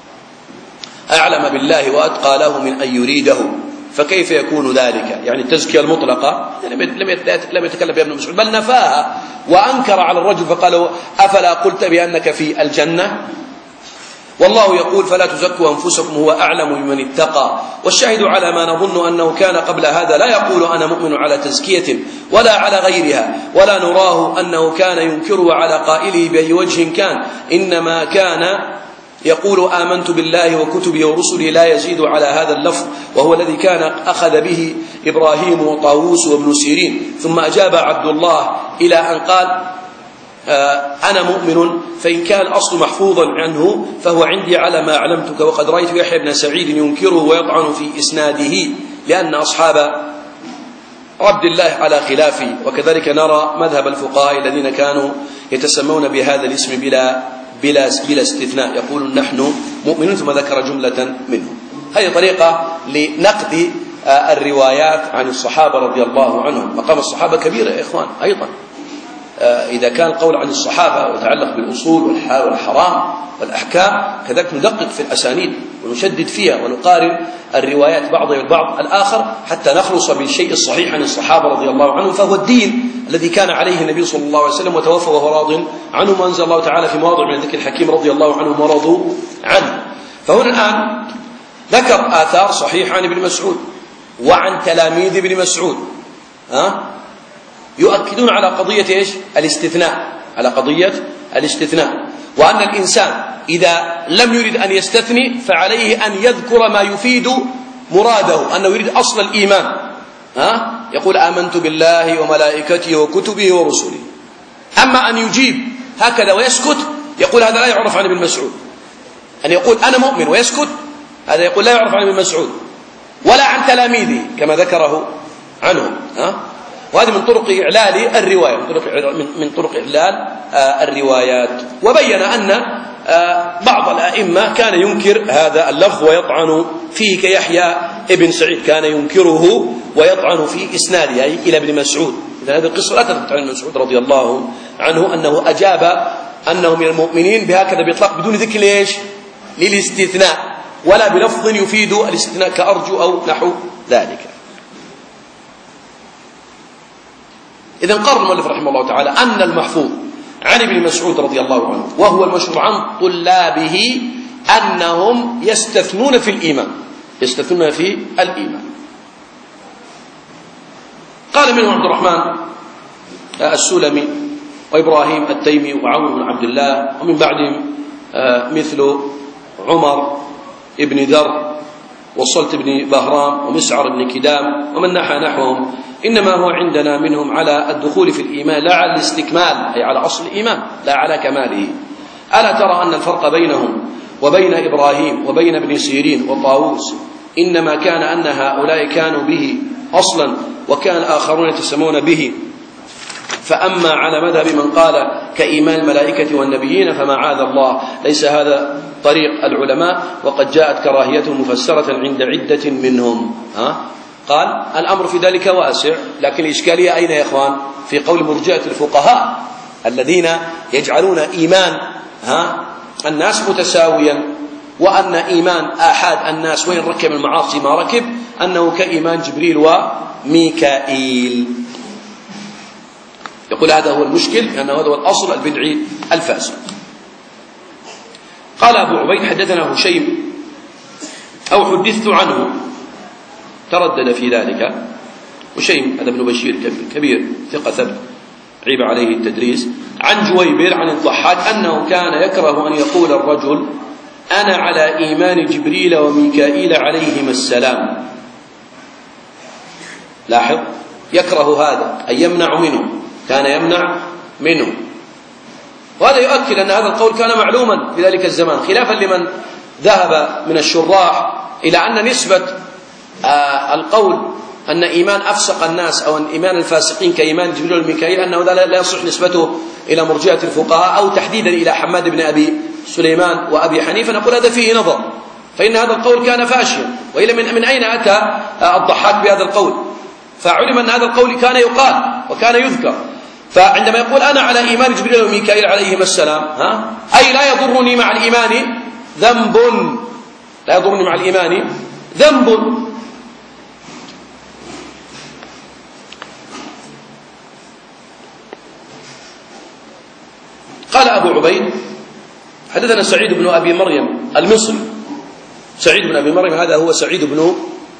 أعلم بالله وأتقى له من أن يريده، فكيف يكون ذلك؟ يعني التزكية المطلقة لم يتكلم بها ابن مسعود بل نفاها وأنكر على الرجل فقال أفلا قلت بأنك في الجنة؟ والله يقول فلا تزكوا أنفسكم هو أعلم بمن اتقى. والشاهد على ما نظن أنه كان قبل هذا لا يقول أنا مؤمن على تزكية ولا على غيرها، ولا نراه أنه كان ينكره على قائله بأي وجه كان، إنما كان يقول آمنت بالله وكتبه ورسله لا يزيد على هذا اللفظ، وهو الذي كان أخذ به إبراهيم وطاووس وابن سيرين. ثم أجاب عبد الله إلى أن قال أنا مؤمن، فإن كان الأصل محفوظا عنه فهو عندي على ما علمتك. وقد رأيت يحيى بن سعيد ينكره ويطعن في إسناده لأن أصحاب عبد الله على خلافه، وكذلك نرى مذهب الفقهاء الذين كانوا يتسمون بهذا الاسم بلا بلا بلا استثناء، يقولون نحن مؤمنون ثم ذكر جملة منهم. هذه طريقة لنقد الروايات عن الصحابة رضي الله عنهم. مقام الصحابة كبير يا إخوان أيضا، إذا كان القول عن الصحابة وتعلق بالأصول والحلال والحرام والأحكام كذلك ندقق في الأسانيد ونشدد فيها ونقارن الروايات بعضها بالبعض الآخر حتى نخلص بالشيء الصحيح عن الصحابة رضي الله عنهم، فهو الدين الذي كان عليه النبي صلى الله عليه وسلم وتوفى وهو راض عنه، وأنزل الله تعالى في مواضع من ذكر الحكيم رضي الله عنهم ورضوا عنه. فهنا الآن ذكر آثار صحيحة عن ابن مسعود وعن تلاميذ ابن مسعود ها يؤكدون على قضية إيش؟ الاستثناء، على قضية الاستثناء، وأن الإنسان إذا لم يريد أن يستثني فعليه أن يذكر ما يفيد مراده، أنه يريد أصل الإيمان، ها؟ يقول آمنت بالله وملائكته وكتبه ورسله. أما أن يجيب هكذا ويسكت يقول هذا لا يعرف عن ابن مسعود، أن يقول أنا مؤمن ويسكت، هذا يقول لا يعرف عن ابن مسعود ولا عن تلاميذه كما ذكره عنهم. ها؟ وهذه من طرق إعلال الرواية، من طرق من طرق إعلال الروايات. وبين أن بعض الأئمة كان ينكر هذا اللفظ ويطعن فيه، كيحيى ابن سعيد كان ينكره ويطعن في إسناده أي إلى ابن مسعود. إذن هذه القصة لا تثبت عن ابن مسعود رضي الله عنه أنه أجاب أنه من المؤمنين بهكذا بإطلاق بدون ذكر ليش للاستثناء، ولا بلفظ يفيد الاستثناء كأرجو أو نحو ذلك. إذن قرر المؤلف رحمه الله تعالى أن المحفوظ عن ابن مسعود رضي الله عنه وهو المشهور عن طلابه أنهم يستثنون في الإيمان، يستثنون في الإيمان. قال منهم عبد الرحمن السلمي وإبراهيم التيمي وعون بن عبد الله، ومن بعدهم مثل عمر ابن ذر وصلت بن بهرام ومسعر بن كدام ومن نحى نحوهم، إنما هو عندنا منهم على الدخول في الإيمان لا على الاستكمال، أي على أصل الإيمان لا على كماله. ألا ترى أن الفرق بينهم وبين إبراهيم وبين ابن سيرين وطاووس إنما كان أن هؤلاء كانوا به أصلا وكان الآخرون يتسمون به، فأما على مذهب من قال كإيمان الملائكة والنبيين فمعاذ الله ليس هذا طريق العلماء، وقد جاءت كراهيته مفسرة عند عدة منهم. ها؟ قال الأمر في ذلك واسع، لكن الإشكالية أين يا إخوان؟ في قول مرجئة الفقهاء الذين يجعلون إيمان ها الناس متساويا، وأن إيمان آحاد الناس وإن ركب المعاصي ما ركب أنه كإيمان جبريل وميكائيل. يقول هذا هو المشكل، لأنه هذا هو الأصل البدعي الفاسد. قال أبو عبيد حدثنا هشيم أو حدثت عنه، تردد في ذلك. هشيم هذا ابن بشير كبير ثقة ثبت عيب عليه التدريس، عن جويبر عن الضحاك أنه كان يكره أن يقول الرجل أنا على إيمان جبريل وميكائيل عليهما السلام. لاحظ، يكره هذا أي يمنع منه، كان يمنع منه، وهذا يؤكد أن هذا القول كان معلوما في ذلك الزمان، خلافا لمن ذهب من الشراح إلى أن نسبة آه القول أن إيمان أفسق الناس أو أن إيمان الفاسقين كإيمان جبريل والميكائيل أنه لا يصح نسبته إلى مرجئة الفقهاء أو تحديدا إلى حماد بن أبي سليمان وأبي حنيفة، نقول هذا فيه نظر، فإن هذا القول كان فاشيا، وإلى من, من أين أتى الضحاك بهذا القول؟ فعلم أن هذا القول كان يقال وكان يذكر. فعندما يقول أنا على إيمان جبريل وميكائيل عليهما السلام، ها؟ أي لا يضرني مع الإيمان ذنب، لا يضرني مع الإيمان ذنب. قال أبو عبيد حدثنا سعيد بن أبي مريم المصري. سعيد بن أبي مريم هذا هو سعيد بن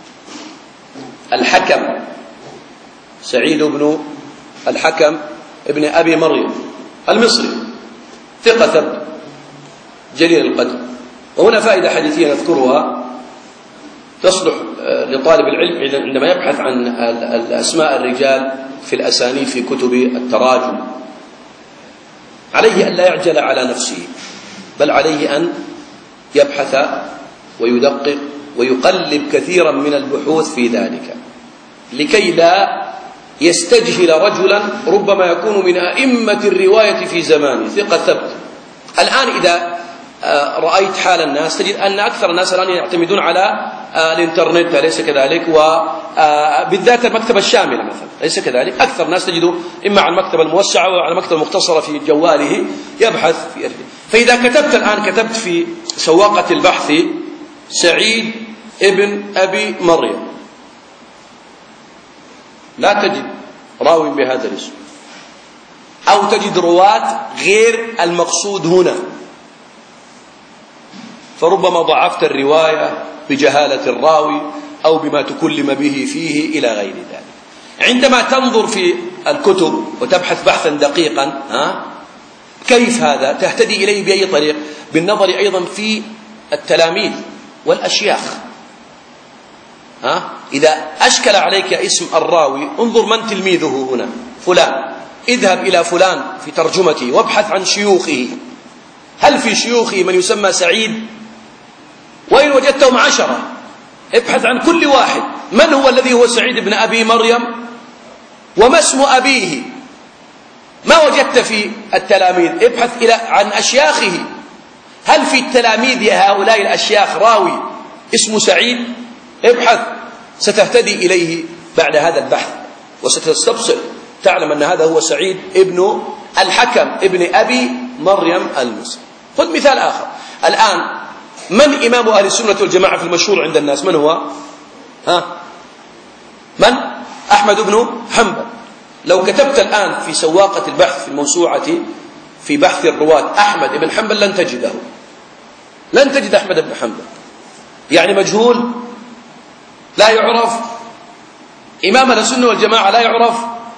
الحكم، سعيد بن الحكم ابن أبي مريم المصري ثقة ثبت جليل القدر. وهنا فائدة حديثية نذكرها تصلح لطالب العلم عندما يبحث عن أسماء الرجال في الأسانيد في كتب التراجم، عليه أن لا يعجل على نفسه، بل عليه أن يبحث ويدقق ويقلب كثيرا من البحوث في ذلك، لكي لا يستجهل رجلا ربما يكون من أئمة الرواية في زمانه ثقة ثبت. الآن إذا رأيت حال الناس تجد أن أكثر الناس الآن يعتمدون على الإنترنت، أليس كذلك؟ وبالذات المكتبة الشاملة مثلا، أليس كذلك؟ أكثر الناس تجد إما على المكتبة الموسعة أو على المكتبة المختصرة في جواله يبحث في أرضه. فإذا كتبت الآن كتبت في سواقة البحث سعيد ابن أبي مريم، لا تجد راوي بهذا الاسم، أو تجد رواة غير المقصود هنا، فربما ضعفت الرواية بجهالة الراوي أو بما تكلم به فيه إلى غير ذلك. عندما تنظر في الكتب وتبحث بحثا دقيقا، ها كيف هذا تهتدي إليه بأي طريق؟ بالنظر أيضا في التلاميذ والأشياخ. ها إذا أشكل عليك اسم الراوي انظر من تلميذه هنا، فلان، اذهب إلى فلان في ترجمته وابحث عن شيوخه، هل في شيوخه من يسمى سعيد وجدتهم عشرة، ابحث عن كل واحد من هو الذي هو سعيد بن أبي مريم وما اسم أبيه. ما وجدت في التلاميذ ابحث إلى عن أشياخه، هل في التلاميذ هؤلاء الأشياخ راوي اسمه سعيد؟ ابحث، ستهتدي إليه بعد هذا البحث وستستبصر تعلم أن هذا هو سعيد ابن الحكم ابن أبي مريم المصري. خذ مثال آخر الآن، من إمام أهل السنة والجماعة في المشهور عند الناس؟ من هو؟ ها؟ من؟ أحمد بن حنبل. لو كتبت الآن في سواقة البحث في الموسوعة في بحث الرواة أحمد بن حنبل لن تجده، لن تجد أحمد بن حنبل، يعني مجهول لا يعرف. إمام السنة والجماعة لا يعرف.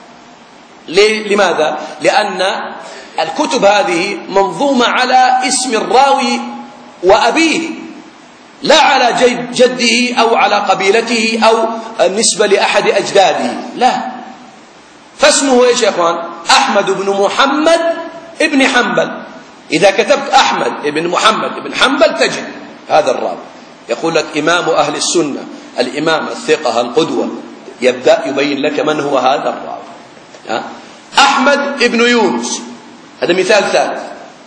لماذا؟ لأن الكتب هذه منظومة على اسم الراوي وأبيه، لا على جده أو على قبيلته أو النسبة لأحد أجداده، لا. فاسمه إيش يا أخوان؟ أحمد بن محمد ابن حنبل. إذا كتبت أحمد بن محمد ابن حنبل تجد هذا الراوي. يقول لك إمام أهل السنة، الإمام الثقة القدوة، يبدأ يبين لك من هو هذا الراوي. أحمد ابن يونس، هذا مثال ثالث.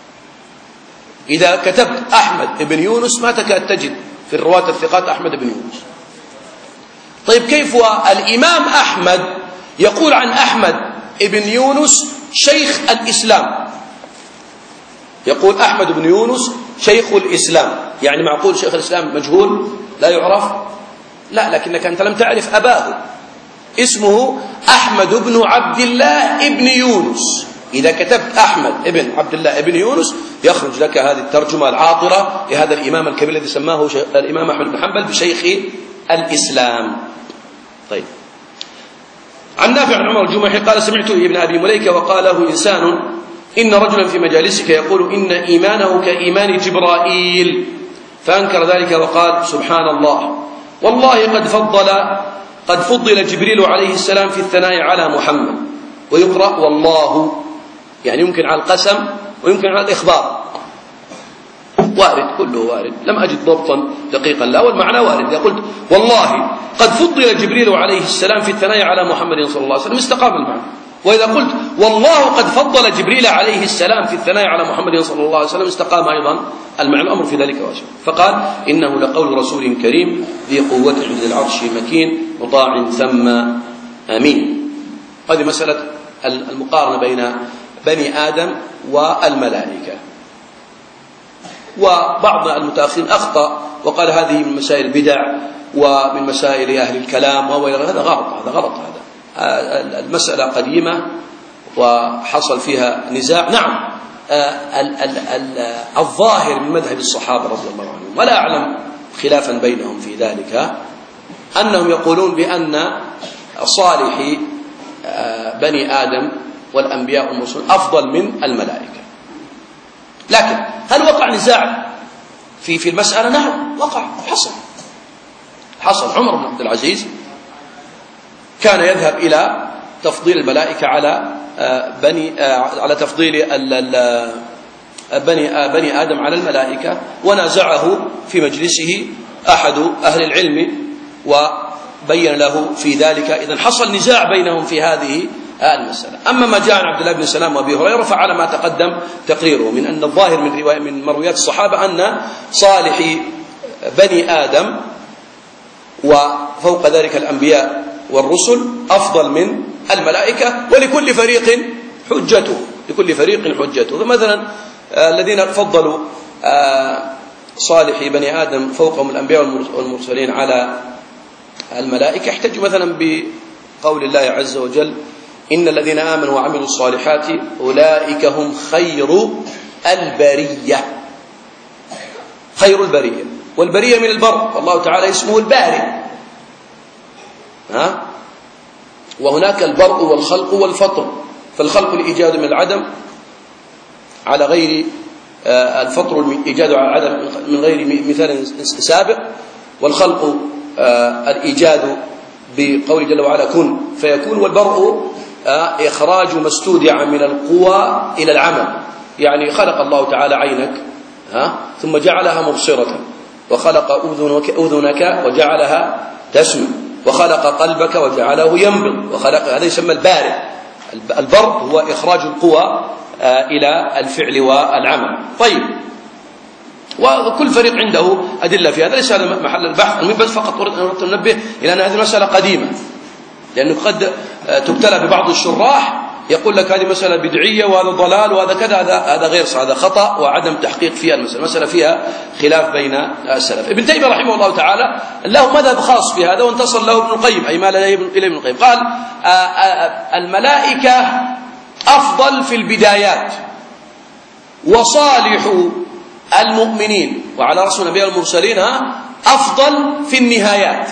إذا كتبت أحمد ابن يونس ما تكاد تجد في الرواة الثقات أحمد بن يونس. طيب كيف هو الإمام أحمد يقول عن أحمد ابن يونس شيخ الإسلام؟ يقول أحمد بن يونس شيخ الإسلام، يعني معقول شيخ الإسلام مجهول لا يعرف؟ لا، لكنك أنت لم تعرف أباه، اسمه أحمد بن عبد الله ابن يونس. إذا كتبت أحمد ابن عبد الله ابن يونس يخرج لك هذه الترجمة العاطرة لهذا الإمام الكبير الذي سماه الإمام أحمد بن حنبل بشيخ الإسلام. طيب، عن نافع عن عمر الجمحي قال سمعت ابن أبي مليكة وقاله إنسان إن رجلا في مجالسك يقول إن إيمانه كإيمان جبرائيل، فأنكر ذلك وقال سبحان الله والله قد فضل قد فضل جبريل عليه السلام في الثناء على محمد. ويقرأ والله، يعني يمكن على القسم ويمكن على الإخبار، وارد، كله وارد، لم أجد ضبطا دقيقا لا، والمعنى وارد. إذا قلت والله قد فضل جبريل عليه السلام في الثناء على محمد صلى الله عليه وسلم استقام المعنى. وإذا قلت والله قد فضل جبريل عليه السلام في الثناء على محمد صلى الله عليه وسلم استقام أيضا المعنى. الأمر في ذلك واسع. فقال إنه لقول رسول كريم ذي قوة عند العرش مكين مطاع ثم أمين. هذه مسألة المقارنة بين بني آدم والملائكة. وبعض المتأخرين أخطأ وقال هذه من مسائل البدع ومن مسائل أهل الكلام وغير هذا. غلط، هذا غلط. هذا المسألة قديمة وحصل فيها نزاع. نعم، الظاهر من مذهب الصحابة رضي الله عنهم، ولا أعلم خلافا بينهم في ذلك، أنهم يقولون بأن صالح بني آدم والأنبياء والمرسلون أفضل من الملائكة. لكن هل وقع نزاع في في المسألة؟ نعم وقع، حصل حصل عمر بن عبد العزيز كان يذهب إلى تفضيل الملائكة على بني على تفضيل بني بني آدم على الملائكة، ونازعه في مجلسه أحد أهل العلم وبين له في ذلك. إذن حصل نزاع بينهم في هذه المسألة. أما ما جاء عن عبد الله بن سلام وأبي هريرة فعلى ما تقدم تقريره من أن الظاهر من رواية من مرويات الصحابة أن صالح بني آدم وفوق ذلك الأنبياء والرسل أفضل من الملائكة، ولكل فريق حجته، لكل فريق حجته. فمثلا الذين فضلوا صالح بني آدم فوقهم الأنبياء والمرسلين على الملائكة احتجوا مثلا بقول الله عز وجل إن الذين آمنوا وعملوا الصالحات أولئك هم خير البرية. خير البرية، والبرية من البر، والله تعالى اسمه البارئ. ها؟ وهناك البرء والخلق والفطر. فالخلق الإيجاد من العدم على غير الفطر الإيجاد على العدم من غير مثال سابق، والخلق الإيجاد بقول جل وعلا كن فيكون، والبرء إخراج ما استودع من القوى إلى العمل. يعني خلق الله تعالى عينك ها ثم جعلها مبصرة، وخلق أذنك, أذنك وجعلها تسمع، وخلق قلبك وجعله ينبض، وخلق، هذا يسمى البارئ. البرء هو إخراج القوى إلى الفعل والعمل. طيب، وكل فريق عنده أدلة في هذا، ليس هذا محل البحث، المهم بس فقط أردت أن ننبه إلى أن هذه المسألة قديمة، لأنه قد تبتلى ببعض الشراح يقول لك هذه مسألة بدعية وهذا ضلال وهذا كذا، هذا هذا غير صحيح، هذا خطأ وعدم تحقيق فيها المسألة، المسألة فيها خلاف بين السلف. ابن تيمية رحمه الله تعالى له مذهب خاص في هذا، وانتصر له ابن القيم، أي مال إليه ابن القيم، قال الملائكة أفضل في البدايات، وصالح المؤمنين وعلى رأس الأنبياء المرسلين أفضل في النهايات.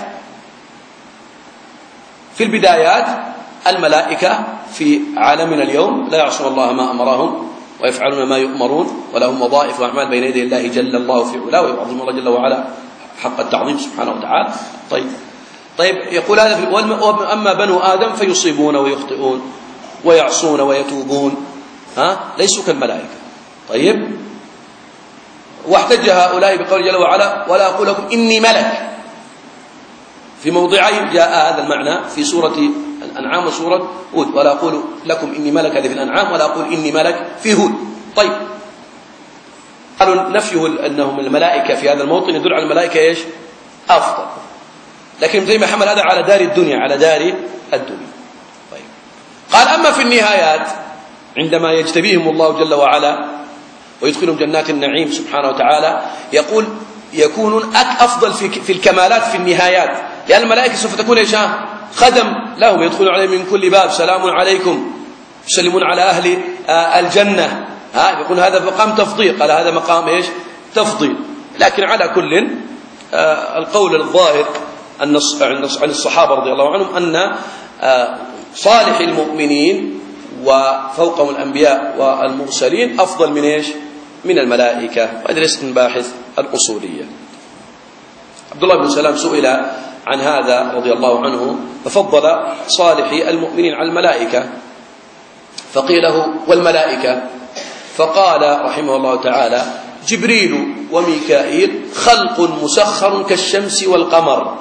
في البدايات الملائكة في عالمنا اليوم لا يعصون الله ما أمرهم ويفعلون ما يؤمرون، ولهم وظائف وأعمال بين يدي الله جل الله في علاه، ويعظم الله جل وعلا حق التعظيم سبحانه وتعالى. طيب طيب يقول هذا، أما بنو آدم فيصيبون ويخطئون ويعصون ويتوبون، ها ليسوا كالملائكة. طيب، واحتج هؤلاء بقول جل وعلا ولا أقول لكم إني ملك. في موضعين جاء هذا المعنى، في سورة الأنعام وسورة هود، ولا أقول لكم إني ملك، هذه في الأنعام، ولا أقول إني ملك في هود. طيب، قالوا نفيه أنهم الملائكة في هذا الموطن يدل على الملائكة إيش؟ أفضل، لكن زي ما حمل هذا على دار الدنيا، على دار الدنيا. طيب، قال أما في النهايات عندما يجتبيهم الله جل وعلا ويدخلهم جنات النعيم سبحانه وتعالى، يقول يكونون أفضل في الكمالات في النهايات، لأن الملائكة سوف تكون إيش؟ خدم لهم، يدخلون عليهم من كل باب سلام عليكم، يسلمون على أهل الجنة، ها يقول هذا مقام تفضيل، قال هذا مقام إيش؟ تفضيل. لكن على كل القول الظاهر عن الصحابة رضي الله عنهم أن صالح المؤمنين وفوقهم الأنبياء والمرسلين أفضل من إيش؟ من الملائكة. وهذا ليست من باحث الأصولية. عبد الله بن سلام سئل عن هذا رضي الله عنه، ففضل صالح المؤمنين على الملائكة، فقيل له والملائكة؟ فقال رحمه الله تعالى جبريل وميكائيل خلق مسخر كالشمس والقمر،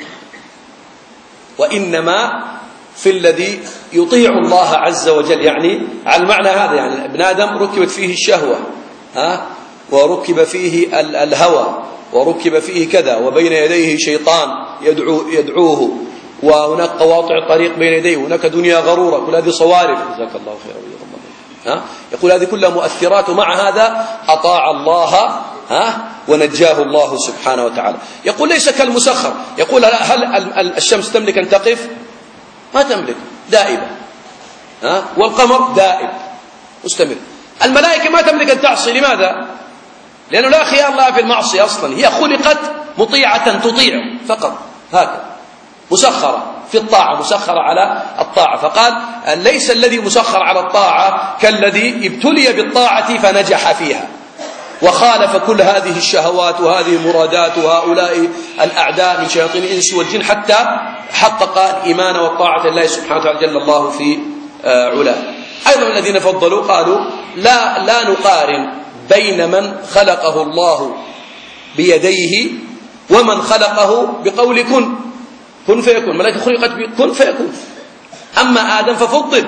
وإنما في الذي يطيع الله عز وجل، يعني على المعنى هذا، يعني ابن آدم ركبت فيه الشهوة، ها وركب فيه الهوى، وركب فيه كذا، وبين يديه شيطان يدعو يدعوه، وهناك قواطع طريق بين يديه، وهناك دنيا غرورة، كل هذه صوارف، جزاك الله خيرا. ها يقول هذه كلها مؤثرات، ومع هذا أطاع الله، ها ونجاه الله سبحانه وتعالى. يقول ليس كالمسخر، يقول هل الشمس تملك أن تقف؟ ما تملك، دائبة، ها والقمر دائب مستمر. الملائكة ما تملك أن تعصي، لماذا؟ لأنه لا خيار لها في المعصية أصلا، هي خلقت مطيعة تطيع فقط، هكذا مسخرة في الطاعة، مسخرة على الطاعة. فقال ليس الذي مسخر على الطاعة كالذي ابتلي بالطاعة فنجح فيها وخالف كل هذه الشهوات وهذه مرادات وهؤلاء الأعداء من شياطين الإنس والجن، حتى حقق الإيمان والطاعة لله سبحانه وتعالى جل الله في علاه. أيضا الذين فضلوا قالوا لا لا نقارن بين من خلقه الله بيديه ومن خلقه بقول كن كن فيكون. الملائكة خلقت بكن فيكون، أما آدم ففضل،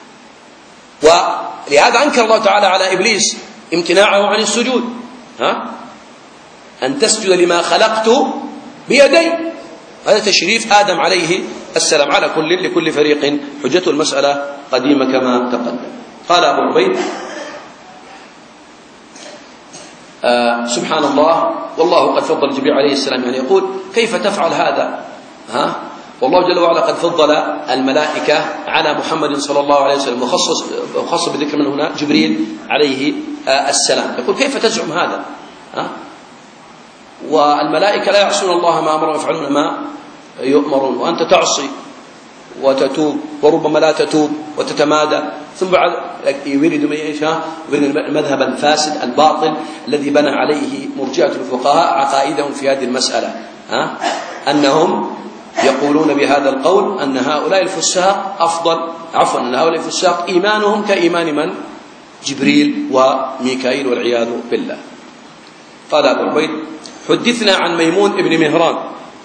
ولهذا أنكر الله تعالى على إبليس امتناعه عن السجود، ها أن تسجد لما خلقت بيدي، هذا تشريف آدم عليه السلام. على كل لكل فريق حجته، المسألة قديمة كما تقدم. قال أبو عبيد آه سبحان الله والله قد فضل جبريل عليه السلام، يعني يقول كيف تفعل هذا؟ ها والله جل وعلا قد فضل الملائكة على محمد صلى الله عليه وسلم، وخصص وخص بذكر من هنا جبريل عليه آه السلام. يقول كيف تزعم هذا؟ ها والملائكة لا يعصون الله ما أمرهم ويفعلون ما يؤمرون، وأنت تعصي وتتوب وربما لا تتوب وتتمادى، ثم بعد يريد من ايش؟ يريد المذهب الفاسد الباطل الذي بنى عليه مرجئة الفقهاء عقائدهم في هذه المسألة، ها أنهم يقولون بهذا القول أن هؤلاء الفساق أفضل، عفوا أن هؤلاء الفساق إيمانهم كإيمان من؟ جبريل وميكائيل والعياذ بالله. قال أبو عبيد حدثنا عن ميمون بن مهران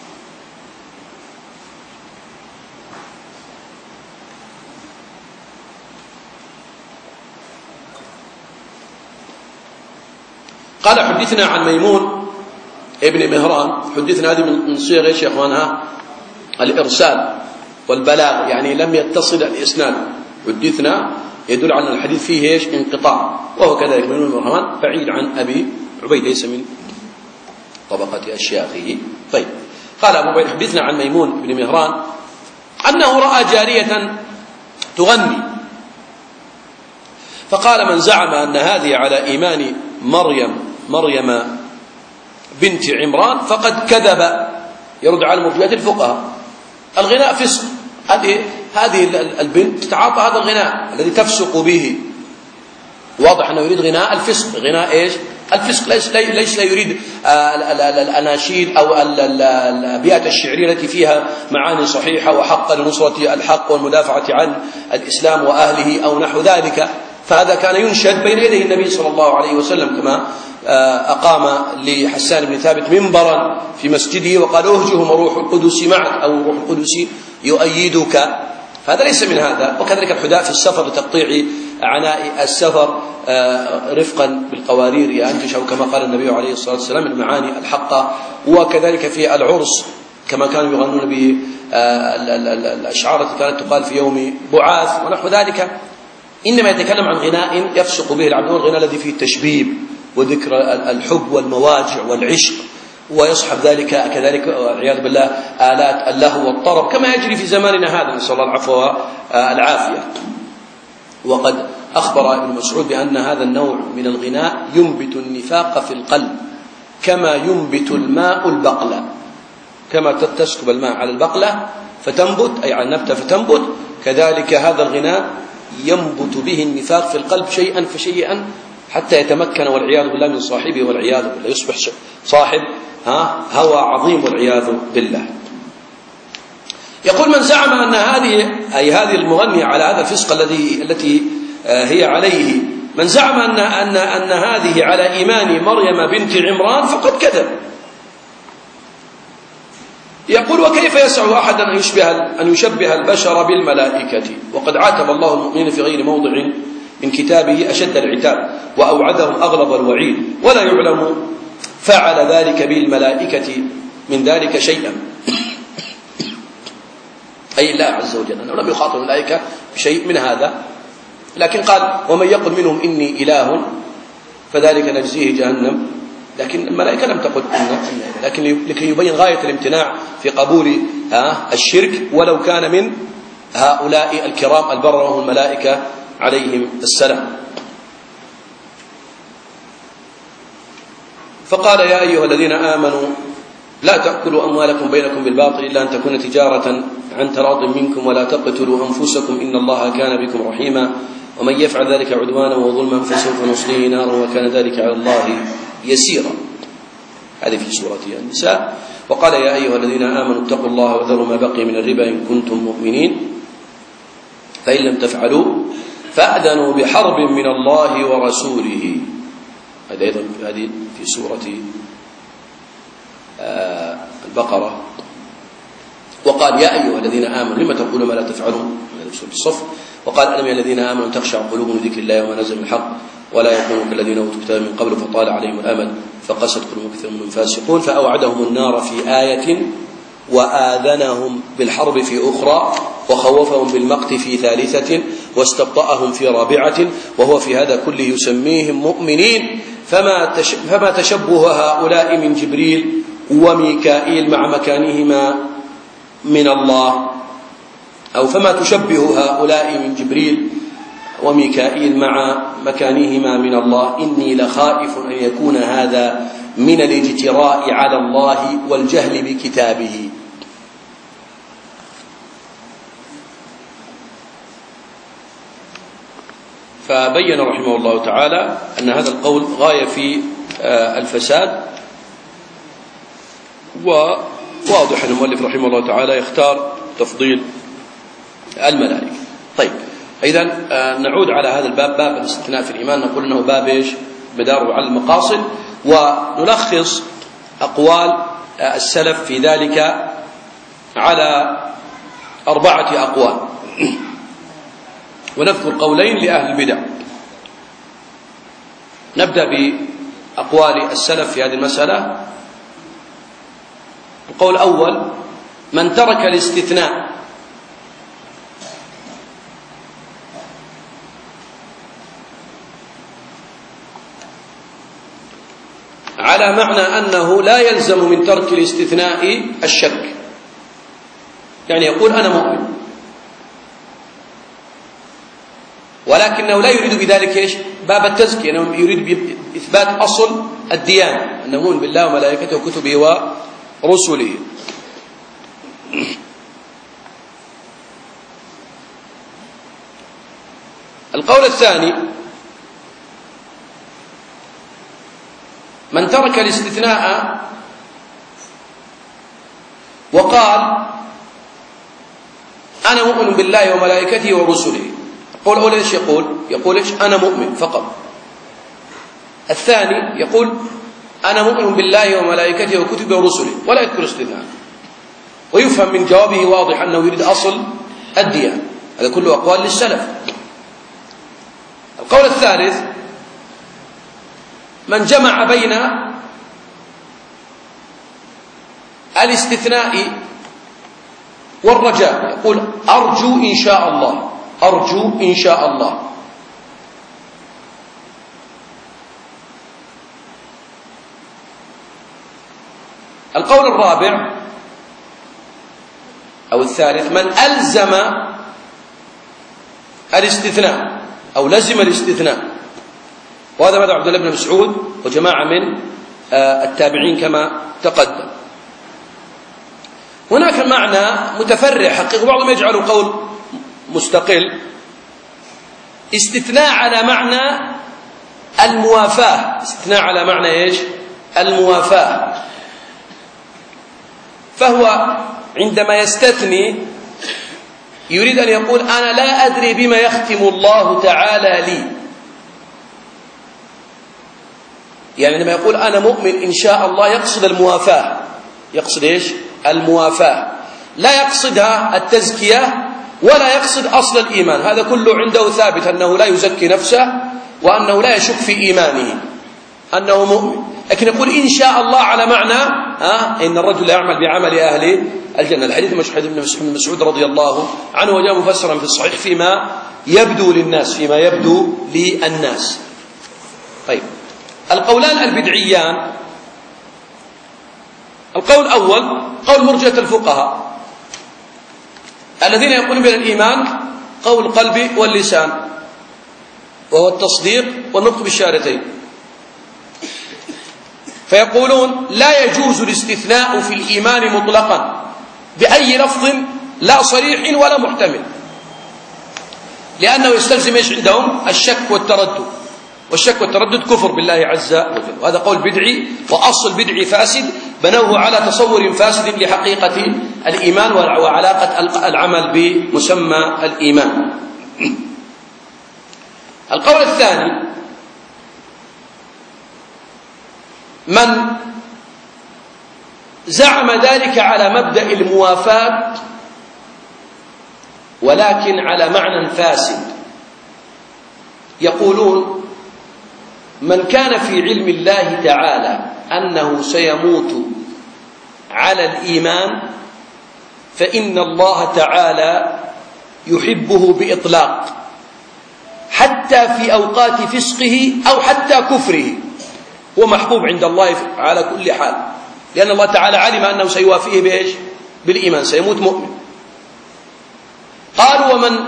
قال حدثنا عن ميمون ابن مهران. حدثنا هذه من صيغ ايش يا اخوانها؟ الارسال والبلاغ، يعني لم يتصل الاسناد. حدثنا يدل على الحديث فيه ايش؟ انقطاع، وهو كذلك ميمون بن مهران بعيد عن ابي عبيد، ليس من طبقه اشياخه. طيب، قال ابو عبيد حدثنا عن ميمون بن مهران انه راى جاريه تغني، فقال من زعم ان هذه على ايمان مريم مريم بنت عمران فقد كذب. يرد على مرجئة الفقهاء. الغناء فسق، هذه هذه البنت تتعاطى هذا الغناء الذي تفسق به. واضح انه يريد غناء الفسق. غناء ايش؟ الفسق. ليس ليس لا يريد الاناشيد او الابيات الشعريه التي فيها معاني صحيحه وحق لنصره الحق والمدافعه عن الاسلام واهله او نحو ذلك. فهذا كان ينشد بين يدي النبي صلى الله عليه وسلم، كما أقام لحسان بن ثابت منبرا في مسجده وقال اهجهم روح القدس معك، أو روح القدس يؤيدك. فهذا ليس من هذا. وكذلك الحداء في السفر لتقطيع عناء السفر رفقا بالقوارير أنتش، أو كما قال النبي عليه الصلاة والسلام من المعاني الحقة. وكذلك في العرس كما كانوا يغنون بالأشعار التي كانت تقال في يوم بعاث ونحو ذلك. إنما يتكلم عن غناء يفسق به العبد، الغناء الذي فيه التشبيب وذكر الحب والمواجع والعشق، ويصحب ذلك كذلك والعياذ بالله آلات اللهو والطرب كما يجري في زماننا هذا، نسأل الله العفو والعافية. وقد أخبر ابن مسعود بأن هذا النوع من الغناء ينبت النفاق في القلب كما ينبت الماء البقلة. كما تسكب الماء على البقلة فتنبت، أي على النبتة فتنبت، كذلك هذا الغناء ينبت به النفاق في القلب شيئا فشيئا حتى يتمكن والعياذ بالله من صاحبه، والعياذ بالله يصبح صاحب ها هوى عظيم والعياذ بالله. يقول من زعم أن هذه أي هذه المغنية على هذا الفسق الذي التي هي عليه، من زعم أن أن أن هذه على إيمان مريم بنت عمران فقد كذب. يقول وكيف يسع أحد أن يشبه أن يشبه البشر بالملائكة، وقد عاتب الله المؤمنين في غير موضع من كتابه أشد العتاب وأوعدهم أغلظ الوعيد، ولا يعلم فعل ذلك بالملائكة من ذلك شيئا، أي الله عز وجل أنه لم يخاطب الملائكة بشيء من هذا. لكن قال ومن يقل منهم إني إله فذلك نجزيه جهنم، لكن الملائكة لم تقل إنه، لكن لكي يبين غاية الامتناع في قبول الشرك ولو كان من هؤلاء الكرام البررة وهم الملائكة عليهم السلام. فقال يا أيها الذين آمنوا لا تأكلوا أموالكم بينكم بالباطل إلا أن تكون تجارة عن تراض منكم ولا تقتلوا أنفسكم إن الله كان بكم رحيما ومن يفعل ذلك عدوانا وظلما فسوف نصليه نارا وكان ذلك على الله يسيرا. هذه في سورة النساء. وقال يا أيها الذين آمنوا اتقوا الله وذروا ما بقي من الربا إن كنتم مؤمنين فإن لم تفعلوا فأذنوا بحرب من الله ورسوله. هذا أيضا هذه في سورة البقرة. وقال يا أيها الذين آمنوا لما تقولوا ما لا تفعلون في سورة الصف. وقال ألم يا الذين آمنوا تخشع قلوبهم لذكر الله وما نزل من الحق ولا يكونوا كالذين أوتوا الكتاب من قبل فطال عليهم الأمد فقست قلوبهم كثير منهم فاسقون فأوعدهم النار في آية وآذنهم بالحرب في أخرى وخوفهم بالمقت في ثالثة واستبطأهم في رابعة وهو في هذا كله يسميهم مؤمنين فما تشبه هؤلاء من جبريل وميكائيل مع مكانهما من الله، أو فما تشبه هؤلاء من جبريل وميكائيل مع مكانهما من الله إني لخائف أن يكون هذا من الاجتراء على الله والجهل بكتابه. فبين رحمه الله تعالى أن هذا القول غاية في الفساد، وواضح أن المؤلف رحمه الله تعالى يختار تفضيل الملائكة. طيب، إذا نعود على هذا الباب، باب الاستثناء في الإيمان. نقول أنه باب إيش؟ مداره على المقاصد. ونلخص أقوال السلف في ذلك على أربعة أقوال، ونذكر قولين لأهل البدع. نبدأ بأقوال السلف في هذه المسألة. القول الأول: من ترك الاستثناء على معنى أنه لا يلزم من ترك الاستثناء الشك، يعني يقول أنا مؤمن، ولكنه لا يريد بذلك إيش؟ باب التزكية، أنه يريد بإثبات أصل الديانة، أنه مؤمن بالله وملائكته وكتبه ورسله. القول الثاني: من ترك الاستثناء وقال أنا مؤمن بالله وملائكته ورسله. القول الأول إيش يقول؟ يقول إيش؟ أنا مؤمن فقط. الثاني يقول أنا مؤمن بالله وملائكته وكتبه ورسله ولا يذكر استثناء، ويفهم من جوابه واضح أنه يريد أصل الديانة. هذا كله أقوال للسلف. القول الثالث: من جمع بين الاستثناء والرجاء، يقول أرجو إن شاء الله، أرجو إن شاء الله. القول الرابع أو الثالث: من ألزم الاستثناء أو لزم الاستثناء، وهذا مذهب عبد الله بن مسعود وجماعة من التابعين كما تقدم. هناك معنى متفرع حقيقة، بعضهم يجعل قول مستقل، استثناء على معنى الموافاة، استثناء على معنى إيش؟ الموافاة. فهو عندما يستثني يريد أن يقول أنا لا أدري بما يختم الله تعالى لي، يعني عندما يقول أنا مؤمن إن شاء الله يقصد الموافاة، يقصد إيش؟ الموافاة، لا يقصدها التزكية ولا يقصد أصل الإيمان. هذا كله عنده ثابت أنه لا يزكي نفسه وأنه لا يشك في إيمانه، أنه مؤمن. لكن يقول إن شاء الله على معنى ها إن الرجل يعمل بعمل أهل الجنة. الحديث مشهور ابن مسعود رضي الله عنه وجاء مفسرا في الصحيح فيما يبدو للناس، فيما يبدو للناس. طيب، القولان البدعيان: القول الأول قول مرجئة الفقهاء الذين يقولون بأن الإيمان قول القلب واللسان، وهو التصديق والنطق بالشهادتين، فيقولون لا يجوز الاستثناء في الإيمان مطلقا بأي لفظ لا صريح ولا محتمل، لأنه يستلزم ايش عندهم؟ الشك والتردد، والشك والتردد كفر بالله عز وجل. وهذا قول بدعي، وأصل بدعي فاسد بنوه على تصور فاسد لحقيقة الإيمان وعلاقة العمل بمسمى الإيمان. القول الثاني: من زعم ذلك على مبدأ الموافاة ولكن على معنى فاسد. يقولون من كان في علم الله تعالى أنه سيموت على الإيمان فإن الله تعالى يحبه بإطلاق حتى في أوقات فسقه أو حتى كفره، هو محبوب عند الله على كل حال، لأن الله تعالى علم أنه سيوافيه بإيش؟ بالإيمان، سيموت مؤمن. قالوا ومن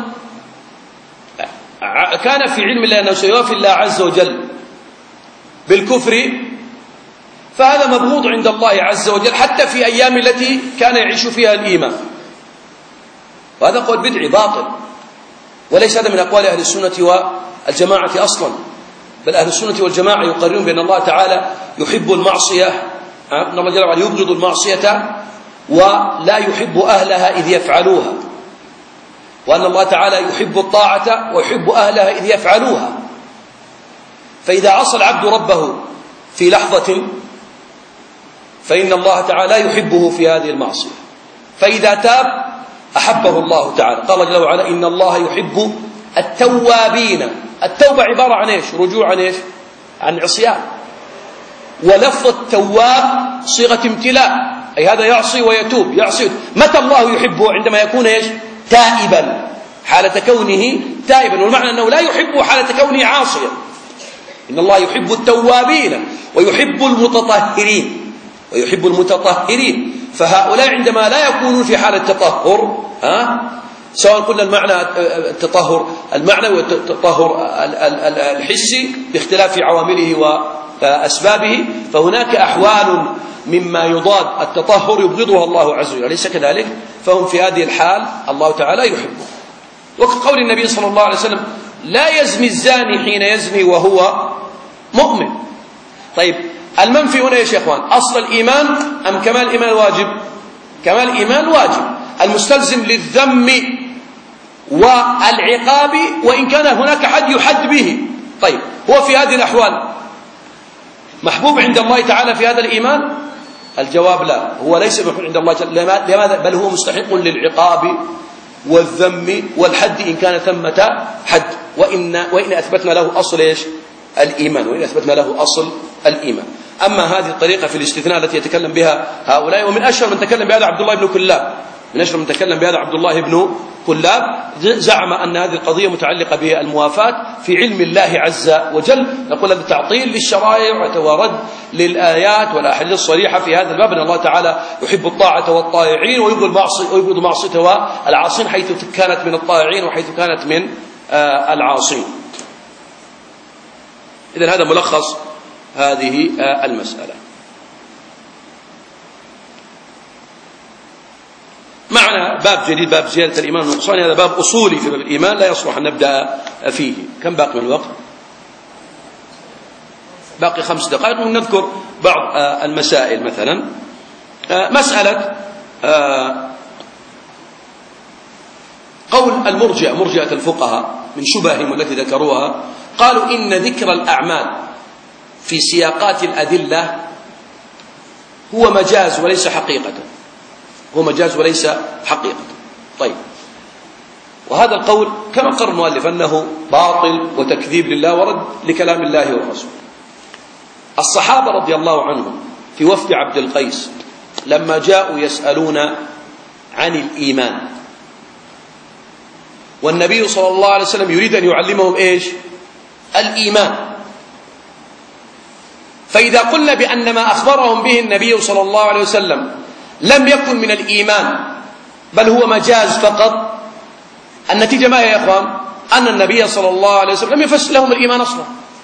كان في علم الله أنه سيوافي الله عز وجل بالكفر فهذا مبغوض عند الله عز وجل حتى في أيام التي كان يعيش فيها الإيمان. وهذا قول بدعي باطل، وليس هذا من أقوال أهل السنة والجماعة أصلا، بل أهل السنة والجماعة يقررون بأن الله تعالى يحب المعصية، أن الله جل وعلا يبغض المعصية ولا يحب أهلها إذ يفعلوها، وأن الله تعالى يحب الطاعة ويحب أهلها إذ يفعلوها. فإذا عصى العبد ربه في لحظة فإن الله تعالى يحبه في هذه المعصية، فإذا تاب أحبه الله تعالى. قال جل وعلا: إن الله يحب التوابين. التوبة عبارة عن إيش؟ رجوع عن إيش؟ عن عصيان. ولفظ التواب صيغة امتلاء، أي هذا يعصي ويتوب، يعصي. متى الله يحبه؟ عندما يكون إيش؟ تائبا، حالة كونه تائبا. والمعنى أنه لا يحبه حالة كونه عاصيا. إن الله يحب التوابين ويحب المتطهرين ويحب المتطهرين. فهؤلاء عندما لا يكونون في حالة تطهر، ها، سواء قلنا المعنى التطهر المعنوي والتطهر الحسي باختلاف عوامله وأسبابه، فهناك أحوال مما يضاد التطهر يبغضها الله عز وجل، أليس كذلك؟ فهم في هذه الحال الله تعالى يحبه. وكقول النبي صلى الله عليه وسلم: لا يزني الزاني حين يزني وهو مؤمن. طيب، المنفي هنا يا شيخ اخوان أصل الإيمان أم كمال الإيمان واجب؟ كمال الإيمان واجب، المستلزم للذم والعقاب، وإن كان هناك حد يحد به. طيب، هو في هذه الأحوال محبوب عند الله تعالى في هذا الإيمان؟ الجواب لا، هو ليس محبوب عند الله تعالى. لماذا؟ بل هو مستحق للعقاب والذم والحد إن كان ثمة حد، وإن, وإن أثبتنا له أصل إيش؟ الإيمان، وإن أثبتنا له أصل الإيمان. أما هذه الطريقة في الاستثناء التي يتكلم بها هؤلاء، ومن أشهر من تكلم بهذا عبد الله بن كلاب، من أشهر من تكلم بهذا عبد الله بن كلاب، زعم أن هذه القضية متعلقة بالموافاة في علم الله عز وجل. نقول هذا تعطيل للشرائع ورد للآيات والأحاديث الصريحة في هذا الباب، أن الله تعالى يحب الطاعة والطائعين ويبغض معصيته والعاصين، حيث كانت من الطائعين وحيث كانت من العاصين. إذن هذا ملخص هذه المسألة. معنا باب جديد، باب زيادة الإيمان والنقصان. هذا باب أصولي في باب الإيمان، لا يصلح أن نبدأ فيه. كم باقي من الوقت؟ باقي خمس دقائق. ونذكر بعض المسائل. مثلا مسألة قول المرجئة، مرجئة الفقهاء، من شبههم التي ذكروها، قالوا إن ذكر الأعمال في سياقات الأدلة هو مجاز وليس حقيقة، هو مجاز وليس حقيقة. طيب، وهذا القول كما قرر المؤلف أنه باطل وتكذيب لله ورد لكلام الله والرسول. الصحابة رضي الله عنهم في وفد عبد القيس لما جاءوا يسألون عن الإيمان، والنبي صلى الله عليه وسلم يريد أن يعلمهم إيش؟ الإيمان. فإذا قلنا بأن ما أخبرهم به النبي صلى الله عليه وسلم لم يكن من الإيمان بل هو مجاز فقط، النتيجة ما هي يا إخوان؟ أن النبي صلى الله عليه وسلم لم يفسر لهم الإيمان أصلا.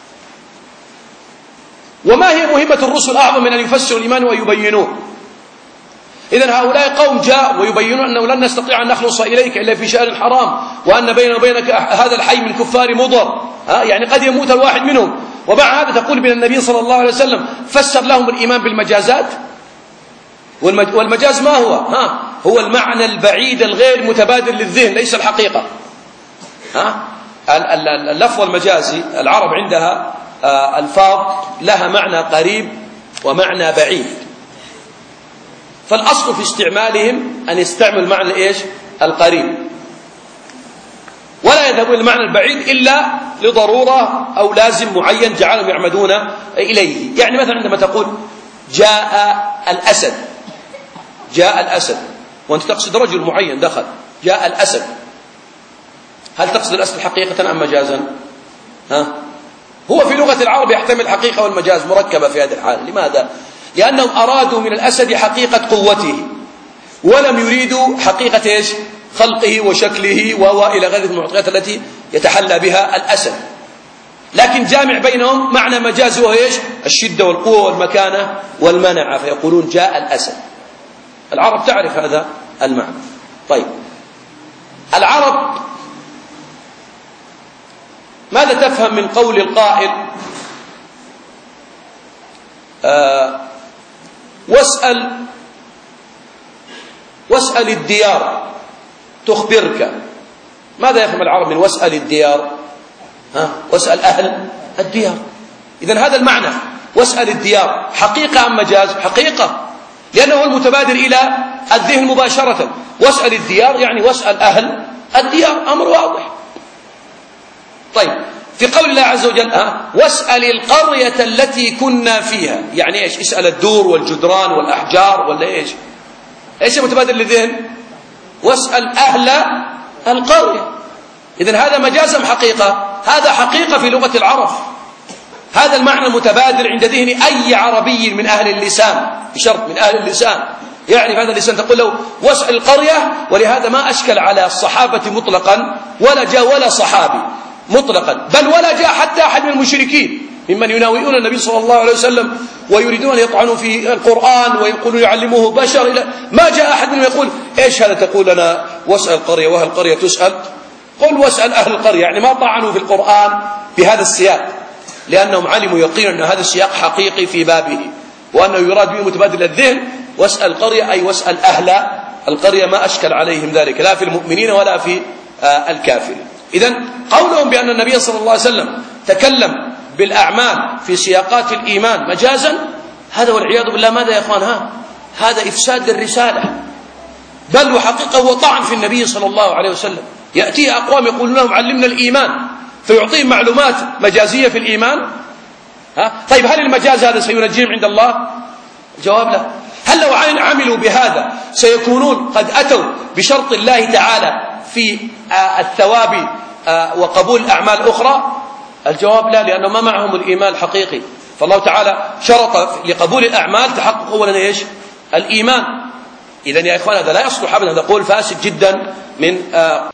وما هي مهمة الرسل أعظم من أن يفسروا الإيمان ويبينوه؟ إذن هؤلاء قوم جاء ويبينون أنه لن نستطيع أن نخلص إليك إلا في شهر حرام، وأن بيننا وبينك هذا الحي من كفار مضر، ها يعني قد يموت الواحد منهم، ومع هذا تقول بأن النبي صلى الله عليه وسلم فسر لهم الإيمان بالمجازات. والمجاز ما هو؟ ها هو المعنى البعيد الغير متبادر للذهن، ليس الحقيقة. ها اللفظ المجازي العرب عندها ألفاظ لها معنى قريب ومعنى بعيد، فالأصل في استعمالهم أن يستعمل معنى إيش؟ القريب، ولا يذهبون إلى المعنى البعيد إلا لضرورة أو لازم معين جعلهم يعمدون إليه. يعني مثلا عندما تقول جاء الأسد، جاء الأسد وأنت تقصد رجل معين دخل، جاء الأسد، هل تقصد الأسد حقيقة أم مجازا؟ ها؟ هو في لغة العرب يحتمل الحقيقة والمجاز مركبة في هذه الحالة. لماذا؟ لأنهم أرادوا من الأسد حقيقة قوته، ولم يريدوا حقيقة إيش؟ خلقه وشكله وهو إلى غير المعطيات التي يتحلى بها الأسد. لكن جامع بينهم معنى مجاز وهو إيش؟ الشدة والقوة والمكانة والمنعة، فيقولون جاء الأسد. العرب تعرف هذا المعنى. طيب، العرب ماذا تفهم من قول القائل آه واسأل واسأل الديار تخبرك؟ ماذا يفهم العرب من واسأل الديار؟ ها؟ واسأل أهل الديار. إذن هذا المعنى واسأل الديار حقيقة أم مجاز؟ حقيقة. لأنه المتبادر إلى الذهن مباشرة. واسأل الديار يعني واسأل أهل الديار، أمر واضح. طيب في قول الله عز وجل أه واسأل القرية التي كنا فيها، يعني إيش؟ اسأل الدور والجدران والأحجار ولا إيش؟ إيش المتبادر للذهن؟ واسأل أهل القرية. إذن هذا مجاز أم حقيقة؟ هذا حقيقة في لغة العرب. هذا المعنى المتبادر عند ذهن أي عربي من أهل اللسان، بشرط من أهل اللسان يعني هذا اللسان، تقول له واسأل القرية. ولهذا ما أشكل على الصحابة مطلقا ولا جاء ولا صحابي مطلقا، بل ولا جاء حتى أحد من المشركين ممن يناوئون النبي صلى الله عليه وسلم ويريدون أن يطعنوا في القرآن ويقولون يعلموه بشر، إلى ما جاء أحد منهم يقول إيش هذا تقول لنا واسأل القرية وأهل القرية تسأل؟ قل واسأل أهل القرية، يعني ما طعنوا في القرآن بهذا السياق، لأنهم علموا يقينا أن هذا السياق حقيقي في بابه، وأنه يراد به متبادل الذهن. واسأل القرية أي واسأل أهل القرية، ما أشكل عليهم ذلك لا في المؤمنين ولا في الكافرين. إذن قولهم بأن النبي صلى الله عليه وسلم تكلم بالأعمال في سياقات الإيمان مجازا، هذا والعياذ بالله ماذا يا أخوان؟ ها هذا إفساد للرسالة، بل وحقيقة هو طعن في النبي صلى الله عليه وسلم. يأتي أقوام يقولون لهم علمنا الإيمان فيعطيهم معلومات مجازية في الإيمان. ها طيب هل المجاز هذا سينجيهم عند الله؟ الجواب لا. هل لو عملوا بهذا سيكونون قد أتوا بشرط الله تعالى في الثواب وقبول الأعمال أخرى؟ الجواب لا، لأنه ما معهم الإيمان الحقيقي. فالله تعالى شرط لقبول الأعمال تحقق أولا إيش؟ الإيمان. إذن يا إخوان هذا لا يصلح أبدا، هذا قول فاسد جدا من